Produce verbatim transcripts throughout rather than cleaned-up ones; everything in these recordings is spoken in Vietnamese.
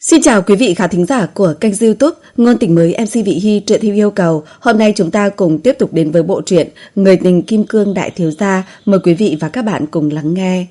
Xin chào quý vị khán thính giả của kênh YouTube Ngôn Tình Mới em xê Vị Hy truyện theo yêu cầu. Hôm nay chúng ta cùng tiếp tục đến với bộ truyện Người tình kim cương đại thiếu gia. Mời quý vị và các bạn cùng lắng nghe.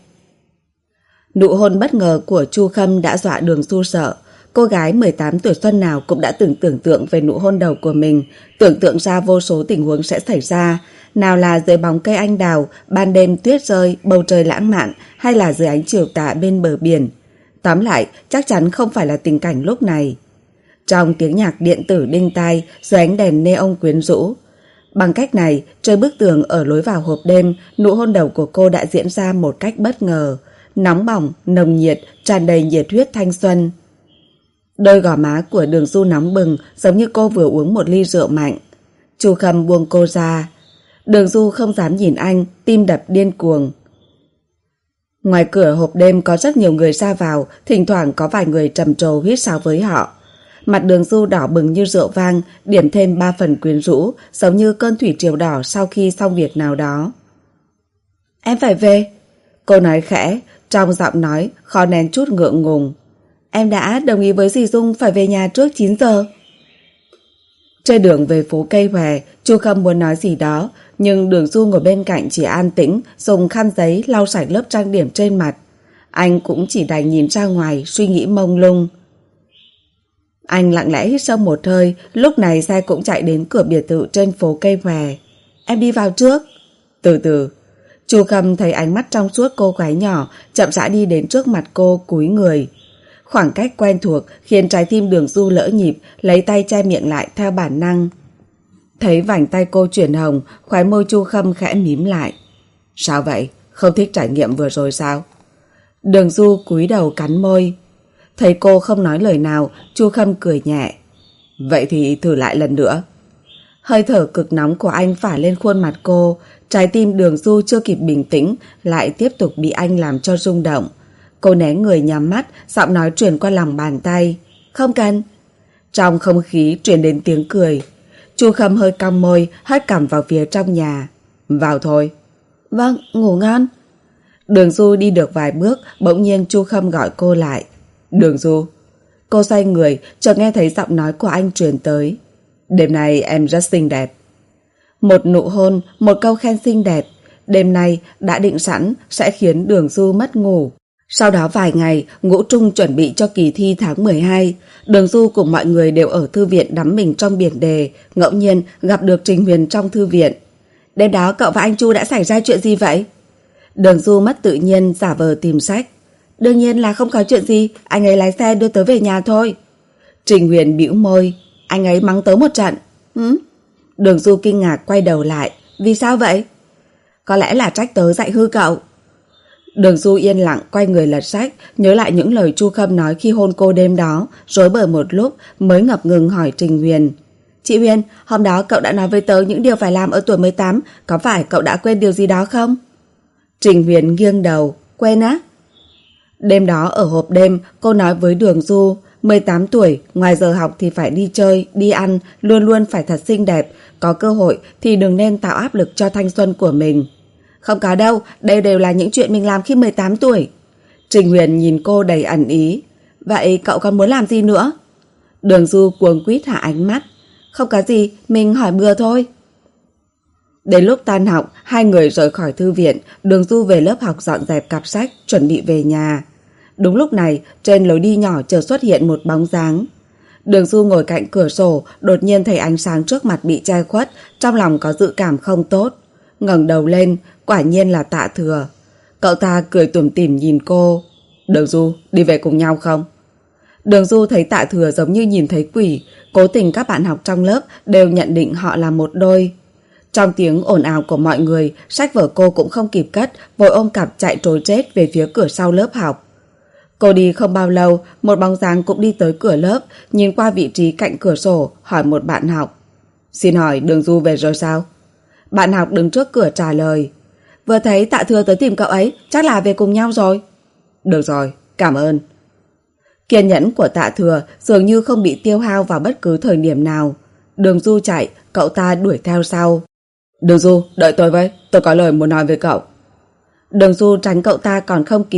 Nụ hôn bất ngờ của Chu Khâm đã dọa Đường Du sợ. Cô gái mười tám tuổi xuân nào cũng đã từng tưởng tượng về nụ hôn đầu của mình, tưởng tượng ra vô số tình huống sẽ xảy ra. Nào là dưới bóng cây anh đào, ban đêm tuyết rơi, bầu trời lãng mạn, hay là dưới ánh chiều tà bên bờ biển. Tóm lại, chắc chắn không phải là tình cảnh lúc này. Trong tiếng nhạc điện tử đinh tai, dưới ánh đèn neon quyến rũ. Bằng cách này, trên bức tường ở lối vào hộp đêm, nụ hôn đầu của cô đã diễn ra một cách bất ngờ. Nóng bỏng, nồng nhiệt, tràn đầy nhiệt huyết thanh xuân. Đôi gò má của Đường Du nóng bừng, giống như cô vừa uống một ly rượu mạnh. Chu Khâm buông cô ra. Đường Du không dám nhìn anh, tim đập điên cuồng. Ngoài cửa hộp đêm có rất nhiều người ra vào, thỉnh thoảng có vài người trầm trồ huýt sáo với họ. Mặt Đường Du đỏ bừng như rượu vang, điểm thêm ba phần quyến rũ, giống như cơn thủy triều đỏ sau khi xong việc nào đó. Em phải về. Cô nói khẽ, trong giọng nói khó nén chút ngượng ngùng. Em đã đồng ý với dì Dung phải về nhà trước chín giờ. Trên đường về phố Cây Hòe, Chu Khâm muốn nói gì đó, nhưng Đường Du ngồi bên cạnh chỉ an tĩnh, dùng khăn giấy lau sạch lớp trang điểm trên mặt. Anh cũng chỉ đành nhìn ra ngoài, suy nghĩ mông lung. Anh lặng lẽ hít sâu một hơi, lúc này xe cũng chạy đến cửa biệt thự trên phố Cây Hòe. Em đi vào trước. Từ từ. Chu Khâm thấy ánh mắt trong suốt cô gái nhỏ, chậm rãi đi đến trước mặt cô, cúi người. Khoảng cách quen thuộc khiến trái tim Đường Du lỡ nhịp, lấy tay che miệng lại theo bản năng. Thấy vành tay cô chuyển hồng, khóe môi Chu Khâm khẽ mím lại. Sao vậy? Không thích trải nghiệm vừa rồi sao? Đường Du cúi đầu cắn môi. Thấy cô không nói lời nào, Chu Khâm cười nhẹ. Vậy thì thử lại lần nữa. Hơi thở cực nóng của anh phả lên khuôn mặt cô, trái tim Đường Du chưa kịp bình tĩnh, lại tiếp tục bị anh làm cho rung động. Cô né người nhắm mắt, giọng nói truyền qua lòng bàn tay. Không cần. Trong không khí truyền đến tiếng cười. Chu Khâm hơi cong môi, hất cằm vào phía trong nhà. Vào thôi. Vâng, ngủ ngon. Đường Du đi được vài bước, bỗng nhiên Chu Khâm gọi cô lại. Đường Du. Cô xoay người, chợt nghe thấy giọng nói của anh truyền tới. Đêm nay em rất xinh đẹp. Một nụ hôn, một câu khen xinh đẹp. Đêm nay đã định sẵn sẽ khiến Đường Du mất ngủ. Sau đó vài ngày, Ngũ Trung chuẩn bị cho kỳ thi tháng mười hai. Đường Du cùng mọi người đều ở thư viện đắm mình trong biển đề, ngẫu nhiên gặp được Trình Huyền trong thư viện. Đêm đó cậu và anh Chu đã xảy ra chuyện gì vậy? Đường Du mất tự nhiên giả vờ tìm sách. Đương nhiên là không có chuyện gì, anh ấy lái xe đưa tớ về nhà thôi. Trình Huyền bĩu môi. Anh ấy mắng tớ một trận. Hứ? Đường Du kinh ngạc quay đầu lại. Vì sao vậy? Có lẽ là trách tớ dạy hư cậu. Đường Du yên lặng quay người lật sách, nhớ lại những lời Chu Khâm nói khi hôn cô đêm đó, rối bời một lúc mới ngập ngừng hỏi Trình Huyền. Chị Huyền, hôm đó cậu đã nói với tớ những điều phải làm ở tuổi mười tám, có phải cậu đã quên điều gì đó không? Trình Huyền nghiêng đầu. Quên á? Đêm đó ở hộp đêm, cô nói với Đường Du, mười tám tuổi, ngoài giờ học thì phải đi chơi, đi ăn, luôn luôn phải thật xinh đẹp, có cơ hội thì đừng nên tạo áp lực cho thanh xuân của mình. Không có đâu, đây đều là những chuyện mình làm khi mười tám tuổi. Trình Huyền nhìn cô đầy ẩn ý. Vậy cậu còn muốn làm gì nữa? Đường Du cuống quýt hạ ánh mắt. Không có gì, mình hỏi bừa thôi. Đến lúc tan học, hai người rời khỏi thư viện. Đường Du về lớp học dọn dẹp cặp sách, chuẩn bị về nhà. Đúng lúc này, trên lối đi nhỏ chợt xuất hiện một bóng dáng. Đường Du ngồi cạnh cửa sổ, đột nhiên thấy ánh sáng trước mặt bị che khuất, trong lòng có dự cảm không tốt. Ngẩng đầu lên, quả nhiên là Tạ Thừa. Cậu ta cười tủm tỉm nhìn cô. Đường Du, đi về cùng nhau không? Đường Du thấy Tạ Thừa giống như nhìn thấy quỷ. Cố tình các bạn học trong lớp đều nhận định họ là một đôi. Trong tiếng ồn ào của mọi người, sách vở cô cũng không kịp cất, vội ôm cặp chạy trối chết về phía cửa sau lớp học. Cô đi không bao lâu, một bóng dáng cũng đi tới cửa lớp, nhìn qua vị trí cạnh cửa sổ, hỏi một bạn học. Xin hỏi Đường Du về rồi sao? Bạn học đứng trước cửa trả lời. Vừa thấy Tạ Thừa tới tìm cậu ấy, chắc là về cùng nhau rồi. Được rồi, cảm ơn. Kiên nhẫn của Tạ Thừa dường như không bị tiêu hao vào bất cứ thời điểm nào. Đường Du chạy, cậu ta đuổi theo sau. Đường Du, đợi tôi với, tôi có lời muốn nói với cậu. Đường Du tránh cậu ta còn không kịp,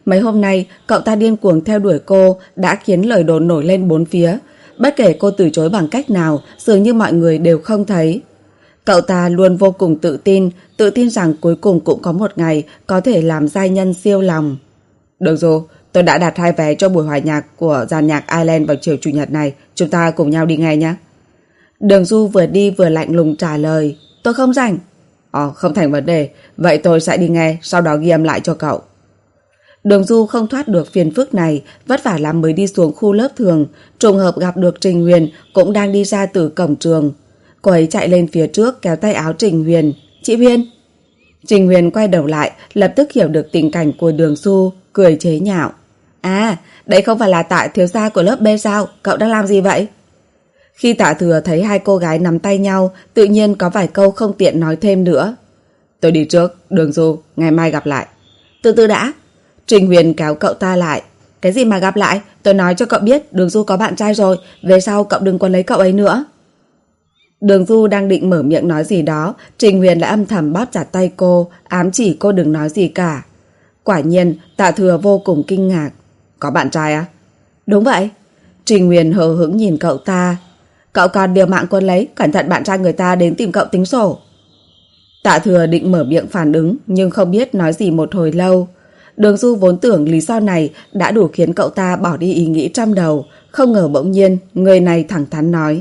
Mấy hôm nay cậu ta điên cuồng theo đuổi cô đã khiến lời đồn nổi lên bốn phía. Bất kể cô từ chối bằng cách nào, dường như mọi người đều không thấy. Cậu ta luôn vô cùng tự tin, tự tin rằng cuối cùng cũng có một ngày có thể làm giai nhân siêu lòng. Được rồi, tôi đã đặt hai vé cho buổi hòa nhạc của dàn nhạc Ireland vào chiều chủ nhật này, chúng ta cùng nhau đi nghe nhé. Đường Du vừa đi vừa lạnh lùng trả lời, tôi không rảnh. Ồ, không thành vấn đề, vậy tôi sẽ đi nghe, sau đó ghi âm lại cho cậu. Đường Du không thoát được phiền phức này, vất vả lắm mới đi xuống khu lớp thường, trùng hợp gặp được Trình Huyền cũng đang đi ra từ cổng trường. Cô ấy chạy lên phía trước kéo tay áo Trình Huyền. Chị Huyền. Trình Huyền quay đầu lại, lập tức hiểu được tình cảnh của Đường Du, cười chế nhạo. À, đấy không phải là Tạ thiếu gia của lớp B sao? Cậu đang làm gì vậy? Khi Tạ Thừa thấy hai cô gái nắm tay nhau, tự nhiên có vài câu không tiện nói thêm nữa. Tôi đi trước, Đường Du, ngày mai gặp lại. Từ từ đã. Trình Huyền kéo cậu ta lại. Cái gì mà gặp lại? Tôi nói cho cậu biết Đường Du có bạn trai rồi, về sau cậu đừng có lấy cậu ấy nữa. Đường Du đang định mở miệng nói gì đó, Trình Huyền đã âm thầm bóp chặt tay cô, ám chỉ cô đừng nói gì cả. Quả nhiên, Tạ Thừa vô cùng kinh ngạc. Có bạn trai á? Đúng vậy. Trình Huyền hờ hững nhìn cậu ta. Cậu còn điều mạng quân lấy, cẩn thận bạn trai người ta đến tìm cậu tính sổ. Tạ Thừa định mở miệng phản ứng, nhưng không biết nói gì một hồi lâu. Đường Du vốn tưởng lý do này đã đủ khiến cậu ta bỏ đi ý nghĩ trong đầu, không ngờ bỗng nhiên người này thẳng thắn nói.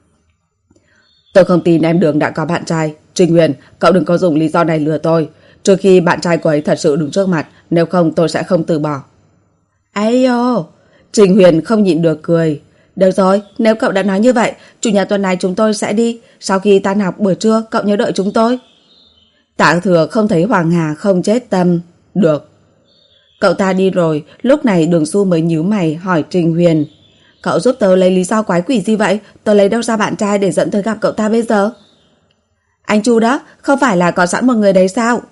Tôi không tin em Đường đã có bạn trai. Trình Huyền, cậu đừng có dùng lý do này lừa tôi. Trừ khi bạn trai của ấy thật sự đứng trước mặt, nếu không tôi sẽ không từ bỏ. Ây dô, Trình Huyền không nhịn được cười. Được rồi, nếu cậu đã nói như vậy, chủ nhật tuần này chúng tôi sẽ đi. Sau khi tan học buổi trưa, cậu nhớ đợi chúng tôi. Tạ Thừa không thấy Hoàng Hà không chết tâm. Được. Cậu ta đi rồi, lúc này Đường Du mới nhíu mày hỏi Trình Huyền. Cậu giúp tớ lấy lý do quái quỷ gì vậy? Tớ lấy đâu ra bạn trai để dẫn tớ gặp cậu ta bây giờ? Anh Chu đó, không phải là có sẵn một người đấy sao?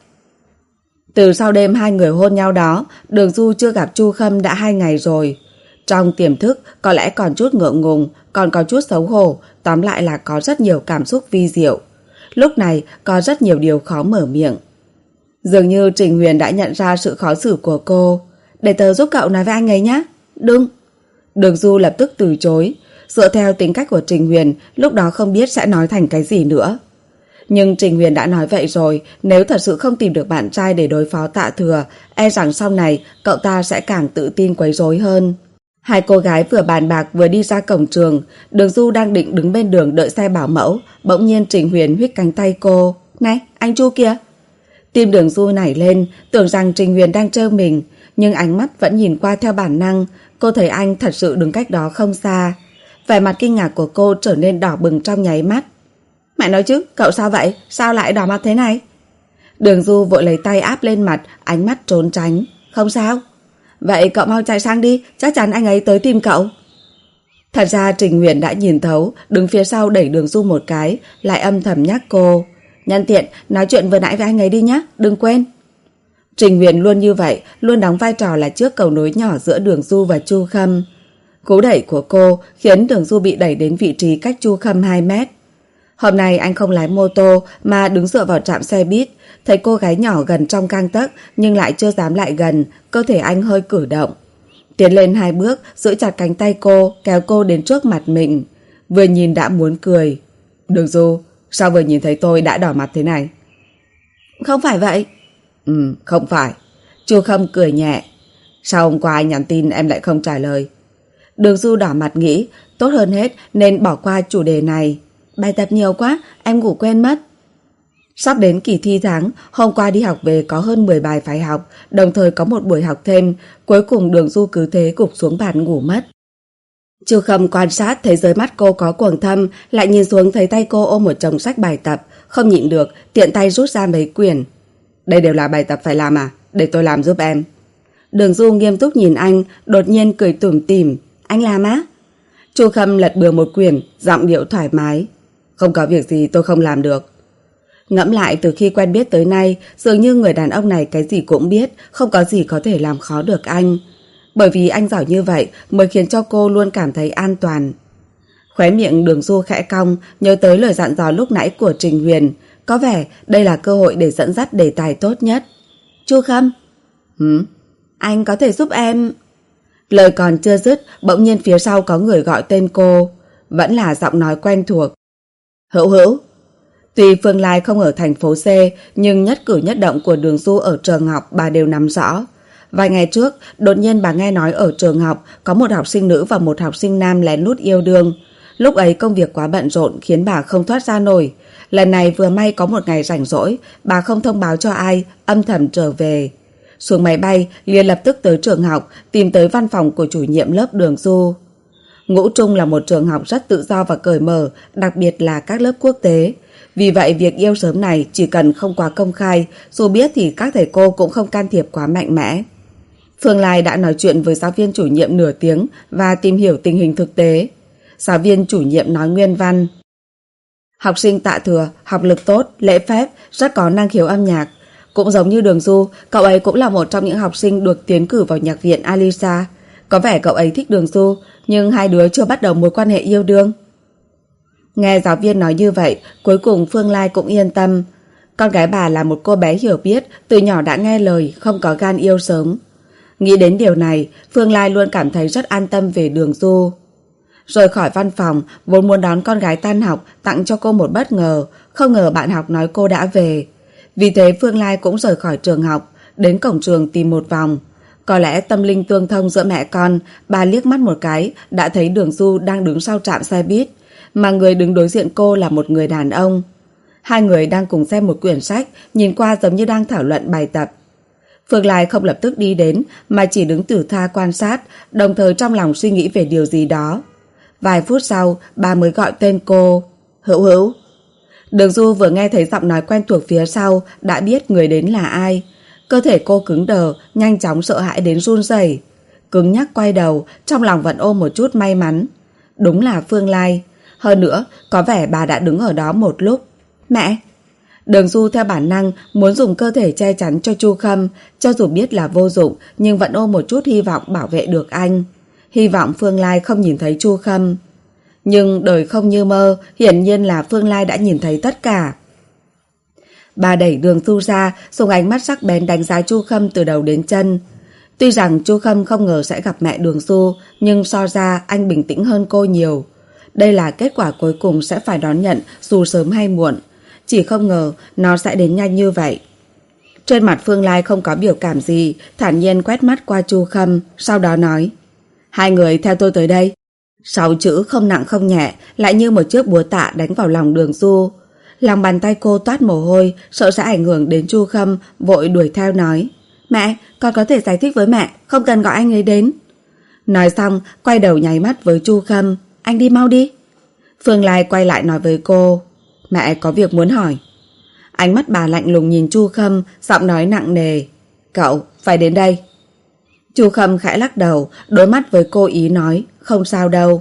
Từ sau đêm hai người hôn nhau đó, Đường Du chưa gặp Chu Khâm đã hai ngày rồi. Trong tiềm thức có lẽ còn chút ngượng ngùng, còn có chút xấu hổ, tóm lại là có rất nhiều cảm xúc vi diệu. Lúc này có rất nhiều điều khó mở miệng. Dường như Trình Huyền đã nhận ra sự khó xử của cô. Để tớ giúp cậu nói với anh ấy nhé. Đừng. Đường Du lập tức từ chối. Dựa theo tính cách của Trình Huyền, lúc đó không biết sẽ nói thành cái gì nữa. Nhưng Trình Huyền đã nói vậy rồi, nếu thật sự không tìm được bạn trai để đối phó Tạ Thừa, e rằng sau này cậu ta sẽ càng tự tin quấy rối hơn. Hai cô gái vừa bàn bạc vừa đi ra cổng trường. Đường Du đang định đứng bên đường đợi xe bảo mẫu, bỗng nhiên Trình Huyền huých cánh tay cô. Này, anh Chu kìa. Tim Đường Du nảy lên, tưởng rằng Trình Huyền đang trêu mình, nhưng ánh mắt vẫn nhìn qua theo bản năng. Cô thấy anh thật sự đứng cách đó không xa. Vẻ mặt kinh ngạc của cô trở nên đỏ bừng trong nháy mắt. Mẹ nói chứ, cậu sao vậy? Sao lại đỏ mặt thế này? Đường Du vội lấy tay áp lên mặt, ánh mắt trốn tránh. Không sao. Vậy cậu mau chạy sang đi, chắc chắn anh ấy tới tìm cậu. Thật ra Trình Huyền đã nhìn thấu, đứng phía sau đẩy Đường Du một cái, lại âm thầm nhắc cô. Nhân tiện, nói chuyện vừa nãy với anh ấy đi nhé, đừng quên. Trình Huyền luôn như vậy, luôn đóng vai trò là chiếc cầu nối nhỏ giữa Đường Du và Chu Khâm. Cú đẩy của cô khiến Đường Du bị đẩy đến vị trí cách Chu Khâm hai mét. Hôm nay anh không lái mô tô mà đứng dựa vào trạm xe buýt, thấy cô gái nhỏ gần trong gang tấc nhưng lại chưa dám lại gần, cơ thể anh hơi cử động. Tiến lên hai bước, giữ chặt cánh tay cô, kéo cô đến trước mặt mình. Vừa nhìn đã muốn cười. Đường Du, sao vừa nhìn thấy tôi đã đỏ mặt thế này? Không phải vậy. Ừ, không phải. Chu Khâm cười nhẹ. Sao hôm qua anh nhắn tin em lại không trả lời? Đường Du đỏ mặt nghĩ, tốt hơn hết nên bỏ qua chủ đề này. Bài tập nhiều quá, em ngủ quên mất. Sắp đến kỳ thi tháng, hôm qua đi học về có hơn mười bài phải học, đồng thời có một buổi học thêm, cuối cùng Đường Du cứ thế gục xuống bàn ngủ mất. Chu Khâm quan sát thấy dưới mắt cô có quầng thâm, lại nhìn xuống thấy tay cô ôm một chồng sách bài tập, không nhịn được, tiện tay rút ra mấy quyển. Đây đều là bài tập phải làm à? Để tôi làm giúp em. Đường Du nghiêm túc nhìn anh, đột nhiên cười tủm tỉm. Anh làm á? Chu Khâm lật bừa một quyển, giọng điệu thoải mái. Không có việc gì tôi không làm được. Ngẫm lại từ khi quen biết tới nay, dường như người đàn ông này cái gì cũng biết, không có gì có thể làm khó được anh. Bởi vì anh giỏi như vậy mới khiến cho cô luôn cảm thấy an toàn. Khóe miệng Đường Du khẽ cong, nhớ tới lời dặn dò lúc nãy của Trình Huyền. Có vẻ đây là cơ hội để dẫn dắt đề tài tốt nhất. Chu Khâm. Hứ? Anh có thể giúp em. Lời còn chưa dứt, bỗng nhiên phía sau có người gọi tên cô. Vẫn là giọng nói quen thuộc. Hữu Hữu. Tuy Phương Lai không ở thành phố C, nhưng nhất cử nhất động của Đường Du ở trường học bà đều nắm rõ. Vài ngày trước, đột nhiên bà nghe nói ở trường học có một học sinh nữ và một học sinh nam lén lút yêu đương. Lúc ấy công việc quá bận rộn khiến bà không thoát ra nổi. Lần này vừa may có một ngày rảnh rỗi, bà không thông báo cho ai, âm thầm trở về. Xuống máy bay, liền lập tức tới trường học, tìm tới văn phòng của chủ nhiệm lớp Đường Du. Ngũ Trung là một trường học rất tự do và cởi mở, đặc biệt là các lớp quốc tế. Vì vậy việc yêu sớm này chỉ cần không quá công khai, dù biết thì các thầy cô cũng không can thiệp quá mạnh mẽ. Phương Lai đã nói chuyện với giáo viên chủ nhiệm nửa tiếng và tìm hiểu tình hình thực tế. Giáo viên chủ nhiệm nói nguyên văn. Học sinh Tạ Thừa, học lực tốt, lễ phép, rất có năng khiếu âm nhạc. Cũng giống như Đường Du, cậu ấy cũng là một trong những học sinh được tiến cử vào nhạc viện Alisa. Có vẻ cậu ấy thích Đường Du, nhưng hai đứa chưa bắt đầu mối quan hệ yêu đương. Nghe giáo viên nói như vậy, cuối cùng Phương Lai cũng yên tâm. Con gái bà là một cô bé hiểu biết, từ nhỏ đã nghe lời, không có gan yêu sớm. Nghĩ đến điều này, Phương Lai luôn cảm thấy rất an tâm về Đường Du. Rời khỏi văn phòng, vốn muốn đón con gái tan học, tặng cho cô một bất ngờ, không ngờ bạn học nói cô đã về. Vì thế Phương Lai cũng rời khỏi trường học, đến cổng trường tìm một vòng. Có lẽ tâm linh tương thông giữa mẹ con, bà liếc mắt một cái, đã thấy Đường Du đang đứng sau trạm xe buýt, mà người đứng đối diện cô là một người đàn ông. Hai người đang cùng xem một quyển sách, nhìn qua giống như đang thảo luận bài tập. Phương Lai không lập tức đi đến, mà chỉ đứng từ xa quan sát, đồng thời trong lòng suy nghĩ về điều gì đó. Vài phút sau, bà mới gọi tên cô. Hữu Hữu. Đường Du vừa nghe thấy giọng nói quen thuộc phía sau, đã biết người đến là ai. Cơ thể cô cứng đờ, nhanh chóng sợ hãi đến run rẩy. Cứng nhắc quay đầu, trong lòng vẫn ôm một chút may mắn. Đúng là Phương Lai. Hơn nữa, có vẻ bà đã đứng ở đó một lúc. Mẹ! Đường Du theo bản năng muốn dùng cơ thể che chắn cho Chu Khâm, cho dù biết là vô dụng, nhưng vẫn ôm một chút hy vọng bảo vệ được anh. Hy vọng Phương Lai không nhìn thấy Chu Khâm. Nhưng đời không như mơ, hiển nhiên là Phương Lai đã nhìn thấy tất cả. Bà đẩy Đường Du ra, dùng ánh mắt sắc bén đánh giá Chu Khâm từ đầu đến chân. Tuy rằng Chu Khâm không ngờ sẽ gặp mẹ Đường Du, nhưng so ra anh bình tĩnh hơn cô nhiều. Đây là kết quả cuối cùng sẽ phải đón nhận dù sớm hay muộn. Chỉ không ngờ nó sẽ đến nhanh như vậy. Trên mặt Phương Lai không có biểu cảm gì, thản nhiên quét mắt qua Chu Khâm, sau đó nói: Hai người theo tôi tới đây. Sáu chữ không nặng không nhẹ, lại như một chiếc búa tạ đánh vào lòng Đường Du. Lòng bàn tay cô toát mồ hôi, sợ sẽ ảnh hưởng đến Chu Khâm, vội đuổi theo nói: Mẹ, con có thể giải thích với mẹ, không cần gọi anh ấy đến. Nói xong, quay đầu nháy mắt với Chu Khâm: Anh đi mau đi. Phương Lai quay lại nói với cô: Mẹ có việc muốn hỏi. Ánh mắt bà lạnh lùng nhìn Chu Khâm, giọng nói nặng nề: Cậu phải đến đây. Chu Khâm khẽ lắc đầu, đối mắt với cô ý nói: Không sao đâu.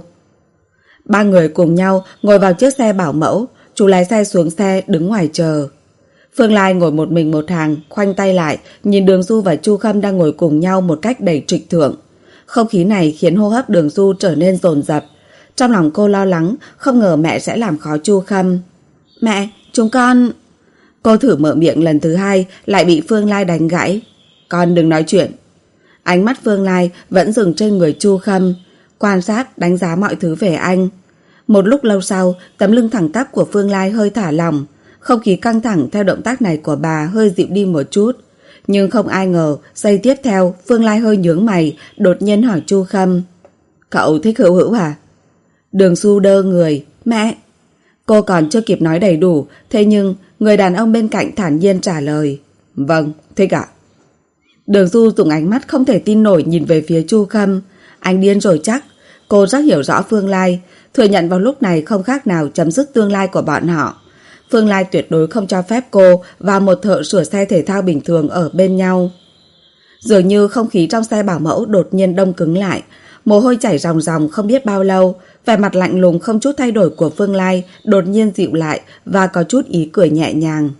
Ba người cùng nhau ngồi vào chiếc xe bảo mẫu, chú lái xe xuống xe đứng ngoài chờ. Phương Lai ngồi một mình một hàng, khoanh tay lại, nhìn Đường Du và Chu Khâm đang ngồi cùng nhau một cách đầy trịch thượng. Không khí này khiến hô hấp Đường Du trở nên dồn dập. Trong lòng cô lo lắng, không ngờ mẹ sẽ làm khó Chu Khâm. Mẹ, chúng con... Cô thử mở miệng lần thứ hai, lại bị Phương Lai đánh gãy. Con đừng nói chuyện. Ánh mắt Phương Lai vẫn dừng trên người Chu Khâm, quan sát, đánh giá mọi thứ về anh. Một lúc lâu sau, tấm lưng thẳng tắp của Phương Lai hơi thả lỏng. Không khí căng thẳng theo động tác này của bà hơi dịu đi một chút. Nhưng không ai ngờ, giây tiếp theo, Phương Lai hơi nhướng mày, đột nhiên hỏi Chu Khâm: Cậu thích Hữu Hữu hả? Đường Du đơ người: Mẹ. Cô còn chưa kịp nói đầy đủ, thế nhưng người đàn ông bên cạnh thản nhiên trả lời: Vâng, thích ạ. Đường Du dùng ánh mắt không thể tin nổi nhìn về phía Chu Khâm. Anh điên rồi chắc. Cô rất hiểu rõ Phương Lai, thừa nhận vào lúc này không khác nào chấm dứt tương lai của bọn họ. Phương Lai tuyệt đối không cho phép cô và một thợ sửa xe thể thao bình thường ở bên nhau. Dường như không khí trong xe bảo mẫu đột nhiên đông cứng lại, mồ hôi chảy ròng ròng không biết bao lâu. Vẻ mặt lạnh lùng không chút thay đổi của Phương Lai đột nhiên dịu lại và có chút ý cười nhẹ nhàng.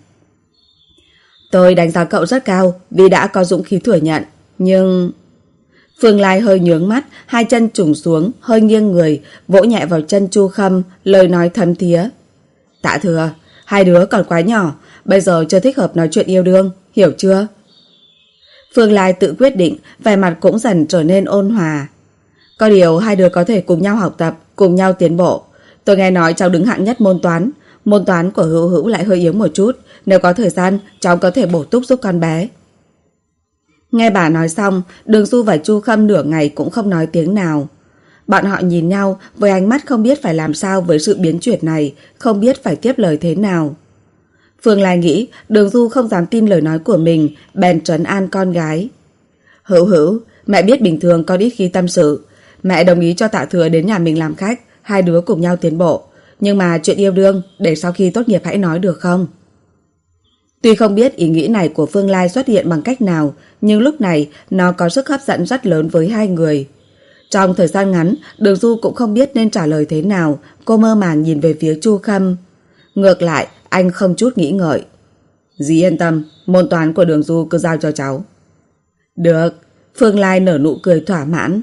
Tôi đánh giá cậu rất cao vì đã có dũng khí thừa nhận, nhưng... Phương Lai hơi nhướng mắt, hai chân trùng xuống, hơi nghiêng người, vỗ nhẹ vào chân Chu Khâm, lời nói thấm thía: Tạ Thừa, hai đứa còn quá nhỏ, bây giờ chưa thích hợp nói chuyện yêu đương, hiểu chưa? Phương Lai tự quyết định, vẻ mặt cũng dần trở nên ôn hòa. Có điều hai đứa có thể cùng nhau học tập, cùng nhau tiến bộ. Tôi nghe nói cháu đứng hạng nhất môn toán. Môn toán của Hữu Hữu lại hơi yếu một chút. Nếu có thời gian, cháu có thể bổ túc giúp con bé. Nghe bà nói xong, Đường Du và Chu Khâm nửa ngày cũng không nói tiếng nào. Bọn họ nhìn nhau với ánh mắt không biết phải làm sao với sự biến chuyển này, không biết phải tiếp lời thế nào. Phương Lai nghĩ Đường Du không dám tin lời nói của mình, bèn trấn an con gái. Hữu Hữu, mẹ biết bình thường con ít khi tâm sự. Mẹ đồng ý cho Tạ Thừa đến nhà mình làm khách, hai đứa cùng nhau tiến bộ. Nhưng mà chuyện yêu đương, để sau khi tốt nghiệp hãy nói được không? Tuy không biết ý nghĩ này của Phương Lai xuất hiện bằng cách nào, nhưng lúc này nó có sức hấp dẫn rất lớn với hai người. Trong thời gian ngắn, Đường Du cũng không biết nên trả lời thế nào, cô mơ màng nhìn về phía Chu Khâm. Ngược lại, anh không chút nghĩ ngợi. Dì yên tâm, môn toán của Đường Du cứ giao cho cháu. Được, Phương Lai nở nụ cười thỏa mãn.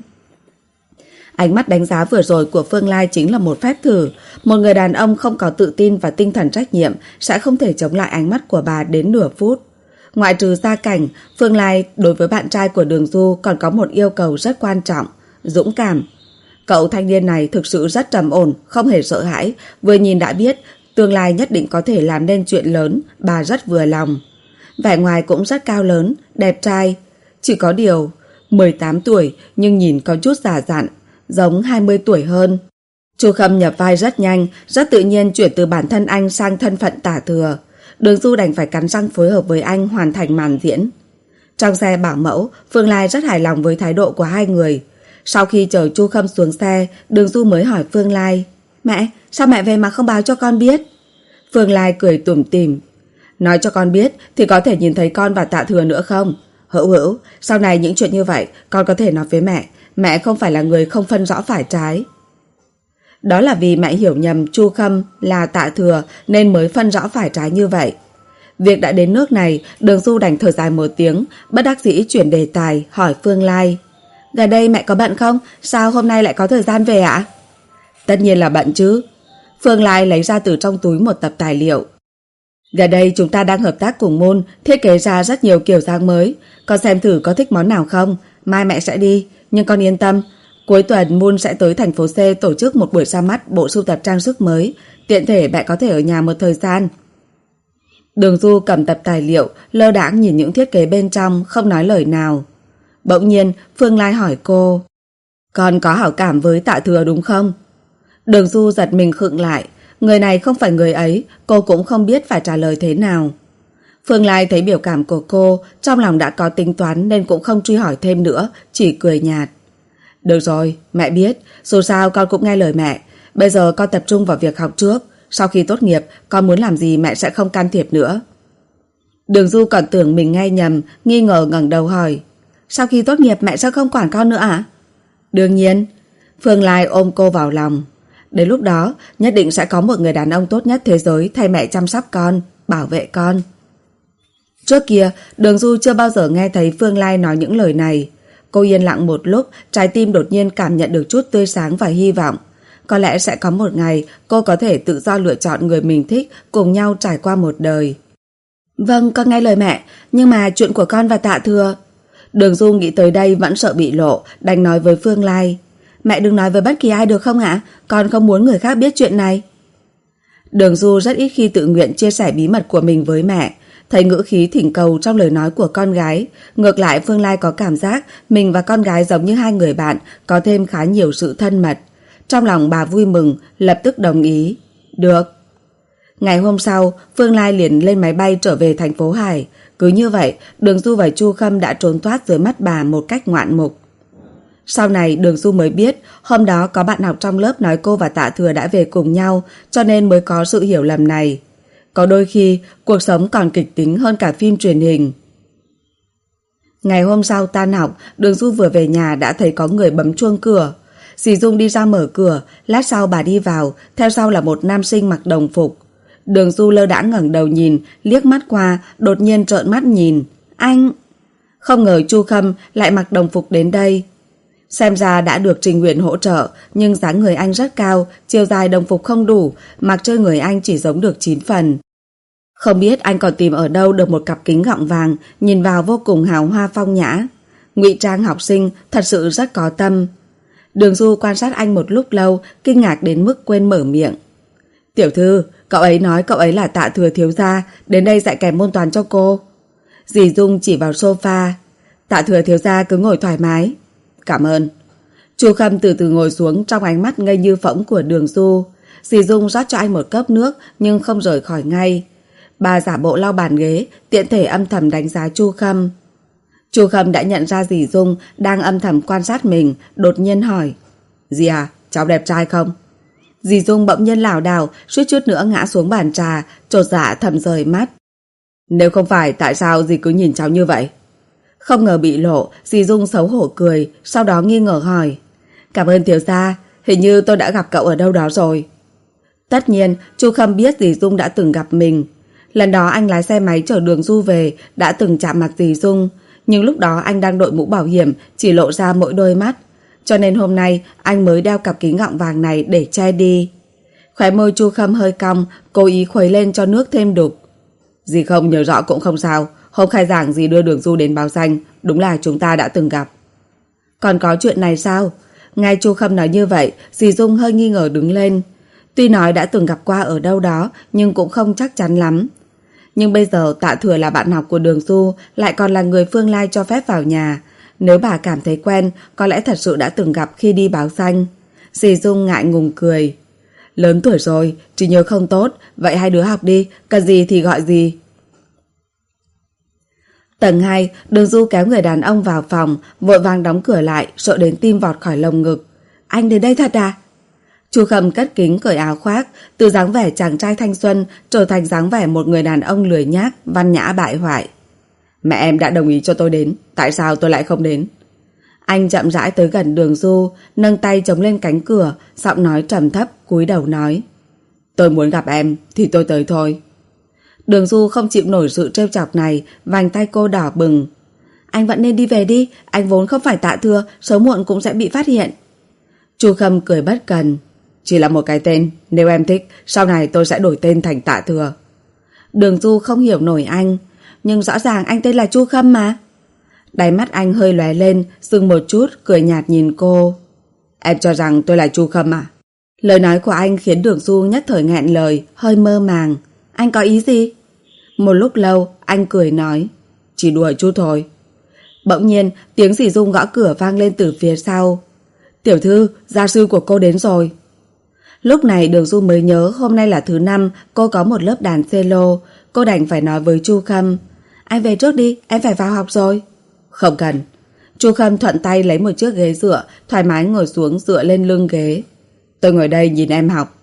Ánh mắt đánh giá vừa rồi của Phương Lai chính là một phép thử. Một người đàn ông không có tự tin và tinh thần trách nhiệm sẽ không thể chống lại ánh mắt của bà đến nửa phút. Ngoại trừ gia cảnh, Phương Lai đối với bạn trai của Đường Du còn có một yêu cầu rất quan trọng, dũng cảm. Cậu thanh niên này thực sự rất trầm ổn, không hề sợ hãi, vừa nhìn đã biết tương lai nhất định có thể làm nên chuyện lớn, bà rất vừa lòng. Vẻ ngoài cũng rất cao lớn, đẹp trai. Chỉ có điều, mười tám tuổi nhưng nhìn có chút già dặn, giống hai mươi tuổi hơn. Chu Khâm nhập vai rất nhanh, rất tự nhiên chuyển từ bản thân anh sang thân phận Tả Thừa. Đường Du đành phải cắn răng phối hợp với anh hoàn thành màn diễn. Trong xe bảo mẫu, Phương Lai rất hài lòng với thái độ của hai người. Sau khi chở Chu Khâm xuống xe, Đường Du mới hỏi Phương Lai: Mẹ, sao mẹ về mà không báo cho con biết? Phương Lai cười tủm tỉm: Nói cho con biết thì có thể nhìn thấy con và Tạ Thừa nữa không? Hữu Hữu, sau này những chuyện như vậy con có thể nói với mẹ. Mẹ không phải là người không phân rõ phải trái. Đó là vì mẹ hiểu nhầm Chu Khâm là Tạ Thừa nên mới phân rõ phải trái như vậy. Việc đã đến nước này, Đường Du đành thở dài một tiếng, bất đắc dĩ chuyển đề tài, hỏi Phương Lai: Gần đây mẹ có bận không? Sao hôm nay lại có thời gian về ạ? Tất nhiên là bận chứ. Phương Lai lấy ra từ trong túi một tập tài liệu. Gần đây chúng ta đang hợp tác cùng Moon, thiết kế ra rất nhiều kiểu dáng mới. Con xem thử có thích món nào không? Mai mẹ sẽ đi, nhưng con yên tâm, cuối tuần Moon sẽ tới thành phố C tổ chức một buổi ra mắt bộ sưu tập trang sức mới. Tiện thể mẹ có thể ở nhà một thời gian. Đường Du cầm tập tài liệu, lơ đãng nhìn những thiết kế bên trong, không nói lời nào. Bỗng nhiên Phương Lai hỏi cô: Con có hảo cảm với Tạ Thừa đúng không? Đường Du giật mình khựng lại. Người này không phải người ấy, cô cũng không biết phải trả lời thế nào. Phương Lai thấy biểu cảm của cô, trong lòng đã có tính toán nên cũng không truy hỏi thêm nữa, chỉ cười nhạt. Được rồi, mẹ biết, dù sao con cũng nghe lời mẹ. Bây giờ con tập trung vào việc học trước. Sau khi tốt nghiệp, con muốn làm gì mẹ sẽ không can thiệp nữa. Đường Du còn tưởng mình nghe nhầm, nghi ngờ ngẩng đầu hỏi: Sau khi tốt nghiệp mẹ sẽ không quản con nữa à? Đương nhiên. Phương Lai ôm cô vào lòng. Đến lúc đó, nhất định sẽ có một người đàn ông tốt nhất thế giới thay mẹ chăm sóc con, bảo vệ con. Trước kia, Đường Du chưa bao giờ nghe thấy Phương Lai nói những lời này. Cô yên lặng một lúc, trái tim đột nhiên cảm nhận được chút tươi sáng và hy vọng. Có lẽ sẽ có một ngày cô có thể tự do lựa chọn người mình thích, cùng nhau trải qua một đời. Vâng, con nghe lời mẹ, nhưng mà chuyện của con và Tạ Thừa... Đường Du nghĩ tới đây vẫn sợ bị lộ, đành nói với Phương Lai: Mẹ đừng nói với bất kỳ ai được không ạ? Con không muốn người khác biết chuyện này. Đường Du rất ít khi tự nguyện chia sẻ bí mật của mình với mẹ. Thấy ngữ khí thỉnh cầu trong lời nói của con gái, ngược lại Phương Lai có cảm giác mình và con gái giống như hai người bạn, có thêm khá nhiều sự thân mật. Trong lòng bà vui mừng, lập tức đồng ý. Được. Ngày hôm sau, Phương Lai liền lên máy bay trở về thành phố Hải. Cứ như vậy, Đường Du và Chu Khâm đã trốn thoát dưới mắt bà một cách ngoạn mục. Sau này Đường Du mới biết, hôm đó có bạn học trong lớp nói cô và Tạ Thừa đã về cùng nhau, cho nên mới có sự hiểu lầm này. Có đôi khi, cuộc sống còn kịch tính hơn cả phim truyền hình. Ngày hôm sau tan học, Đường Du vừa về nhà đã thấy có người bấm chuông cửa. Dì Dung đi ra mở cửa, lát sau bà đi vào, theo sau là một nam sinh mặc đồng phục. Đường Du lơ đãng ngẩng đầu nhìn, liếc mắt qua, đột nhiên trợn mắt nhìn. Anh! Không ngờ Chu Khâm lại mặc đồng phục đến đây. Xem ra đã được Trình Huyền hỗ trợ, nhưng dáng người anh rất cao, chiều dài đồng phục không đủ, mặc trên người anh chỉ giống được chín phần. Không biết anh còn tìm ở đâu được một cặp kính gọng vàng, nhìn vào vô cùng hào hoa phong nhã. Ngụy trang học sinh thật sự rất có tâm. Đường Du quan sát anh một lúc lâu, kinh ngạc đến mức quên mở miệng. Tiểu thư, cậu ấy nói cậu ấy là Tạ Thừa thiếu gia, đến đây dạy kèm môn toán cho cô. Dì Dung chỉ vào sofa. Tạ Thừa thiếu gia cứ ngồi thoải mái. Cảm ơn. Chu Khâm từ từ ngồi xuống trong ánh mắt ngây như phỗng của Đường Du. Dì Dung rót cho anh một cốc nước nhưng không rời khỏi ngay. Bà giả bộ lau bàn ghế, tiện thể âm thầm đánh giá Chu Khâm. Chu Khâm đã nhận ra dì Dung đang âm thầm quan sát mình, đột nhiên hỏi. Dì à, cháu đẹp trai không? Dì Dung bỗng nhiên lảo đảo, suýt chút nữa ngã xuống bàn trà, chột dạ thầm rời mắt. Nếu không phải, tại sao dì cứ nhìn cháu như vậy? Không ngờ bị lộ, dì Dung xấu hổ cười, sau đó nghi ngờ hỏi. Cảm ơn thiếu gia, hình như tôi đã gặp cậu ở đâu đó rồi. Tất nhiên, Chu Khâm biết dì Dung đã từng gặp mình. Lần đó anh lái xe máy chở Đường Du về, đã từng chạm mặt dì Dung, nhưng lúc đó anh đang đội mũ bảo hiểm, chỉ lộ ra mỗi đôi mắt. Cho nên hôm nay anh mới đeo cặp kính gọng vàng này để che đi. Khóe môi Chu Khâm hơi cong, cố ý khuấy lên cho nước thêm đục. Dì không nhớ rõ cũng không sao, hôm khai giảng dì đưa Đường Du đến báo danh, đúng là chúng ta đã từng gặp. Còn có chuyện này sao? Nghe Chu Khâm nói như vậy, dì Dung hơi nghi ngờ đứng lên. Tuy nói đã từng gặp qua ở đâu đó, nhưng cũng không chắc chắn lắm. Nhưng bây giờ Tạ Thừa là bạn học của Đường Du, lại còn là người Phương Lai cho phép vào nhà. Nếu bà cảm thấy quen, có lẽ thật sự đã từng gặp khi đi báo danh. Dì Dung ngại ngùng cười. Lớn tuổi rồi, trí nhớ không tốt, vậy hai đứa học đi, cần gì thì gọi gì. Tầng hai, Đường Du kéo người đàn ông vào phòng, vội vàng đóng cửa lại, sợ đến tim vọt khỏi lồng ngực. Anh đến đây thật à? Chu Khâm cất kính cởi áo khoác, từ dáng vẻ chàng trai thanh xuân trở thành dáng vẻ một người đàn ông lười nhác, văn nhã bại hoại. Mẹ em đã đồng ý cho tôi đến, tại sao tôi lại không đến? Anh chậm rãi tới gần Đường Du, nâng tay chống lên cánh cửa, giọng nói trầm thấp, cúi đầu nói. Tôi muốn gặp em, thì tôi tới thôi. Đường Du không chịu nổi sự trêu chọc này, vành tay cô đỏ bừng. Anh vẫn nên đi về đi, anh vốn không phải Tạ Thừa, sớm muộn cũng sẽ bị phát hiện. Chu Khâm cười bất cần. Chỉ là một cái tên, nếu em thích, sau này tôi sẽ đổi tên thành Tạ Thừa. Đường Du không hiểu nổi anh, nhưng rõ ràng anh tên là Chu Khâm mà. Đáy mắt anh hơi lóe lên, dừng một chút, cười nhạt nhìn cô. Em cho rằng tôi là Chu Khâm à? Lời nói của anh khiến Đường Du nhất thời nghẹn lời, hơi mơ màng. Anh có ý gì? Một lúc lâu, anh cười nói. Chỉ đùa chút thôi. Bỗng nhiên, tiếng dì Dung gõ cửa vang lên từ phía sau. Tiểu thư, gia sư của cô đến rồi. Lúc này Đường Du mới nhớ hôm nay là thứ năm, cô có một lớp đàn cello. Cô đành phải nói với Chu Khâm. Anh về trước đi, em phải vào học rồi. Không cần. Chu Khâm thuận tay lấy một chiếc ghế dựa, thoải mái ngồi xuống dựa lên lưng ghế. Tôi ngồi đây nhìn em học.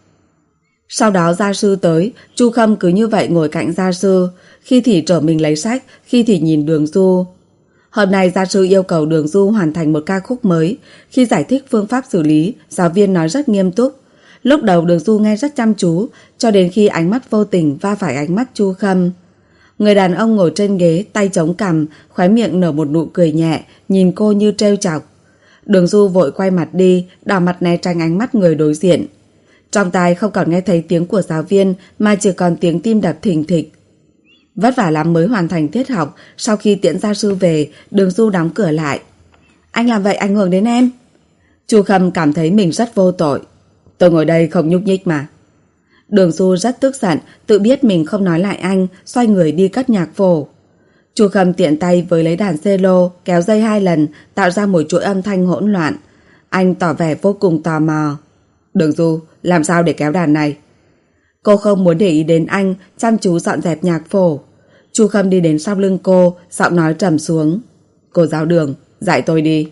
Sau đó gia sư tới, Chu Khâm cứ như vậy ngồi cạnh gia sư, khi thì trở mình lấy sách, khi thì nhìn Đường Du. Hôm nay gia sư yêu cầu Đường Du hoàn thành một ca khúc mới. Khi giải thích phương pháp xử lý, giáo viên nói rất nghiêm túc. Lúc đầu Đường Du nghe rất chăm chú, cho đến khi ánh mắt vô tình va phải ánh mắt Chu Khâm. Người đàn ông ngồi trên ghế, tay chống cằm, khóe miệng nở một nụ cười nhẹ, nhìn cô như trêu chọc. Đường Du vội quay mặt đi, đỏ mặt né tránh ánh mắt người đối diện. Trong tai không còn nghe thấy tiếng của giáo viên, mà chỉ còn tiếng tim đập thình thịch. Vất vả lắm mới hoàn thành tiết học. Sau khi tiễn gia sư về, Đường Du đóng cửa lại. Anh làm vậy ảnh hưởng đến em. Chu Khâm cảm thấy mình rất vô tội. Tôi ngồi đây không nhúc nhích mà. Đường Du rất tức giận, tự biết mình không nói lại anh, xoay người đi cất nhạc phổ. Chu Khâm tiện tay với lấy đàn cello, kéo dây hai lần, tạo ra một chuỗi âm thanh hỗn loạn. Anh tỏ vẻ vô cùng tò mò. Đường Du, làm sao để kéo đàn này? Cô không muốn để ý đến anh, chăm chú dọn dẹp nhạc phổ. Chu Khâm đi đến sau lưng cô, giọng nói trầm xuống. Cô giáo Đường, dạy tôi đi.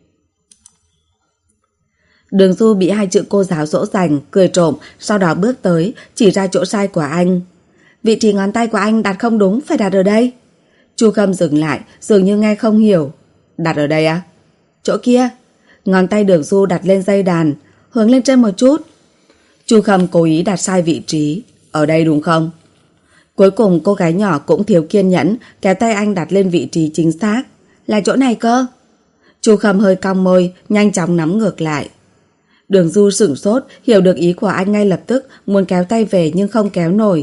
Đường Du bị hai chữ cô giáo dỗ dành, cười trộm, sau đó bước tới, chỉ ra chỗ sai của anh. Vị trí ngón tay của anh đặt không đúng, phải đặt ở đây. Chu Khâm dừng lại, dường như nghe không hiểu. Đặt ở đây á? Chỗ kia. Ngón tay Đường Du đặt lên dây đàn, hướng lên trên một chút. Chu Khâm cố ý đặt sai vị trí. Ở đây đúng không? Cuối cùng cô gái nhỏ cũng thiếu kiên nhẫn, kéo tay anh đặt lên vị trí chính xác. Là chỗ này cơ. Chu Khâm hơi cong môi, nhanh chóng nắm ngược lại. Đường Du sửng sốt, hiểu được ý của anh ngay lập tức, muốn kéo tay về nhưng không kéo nổi.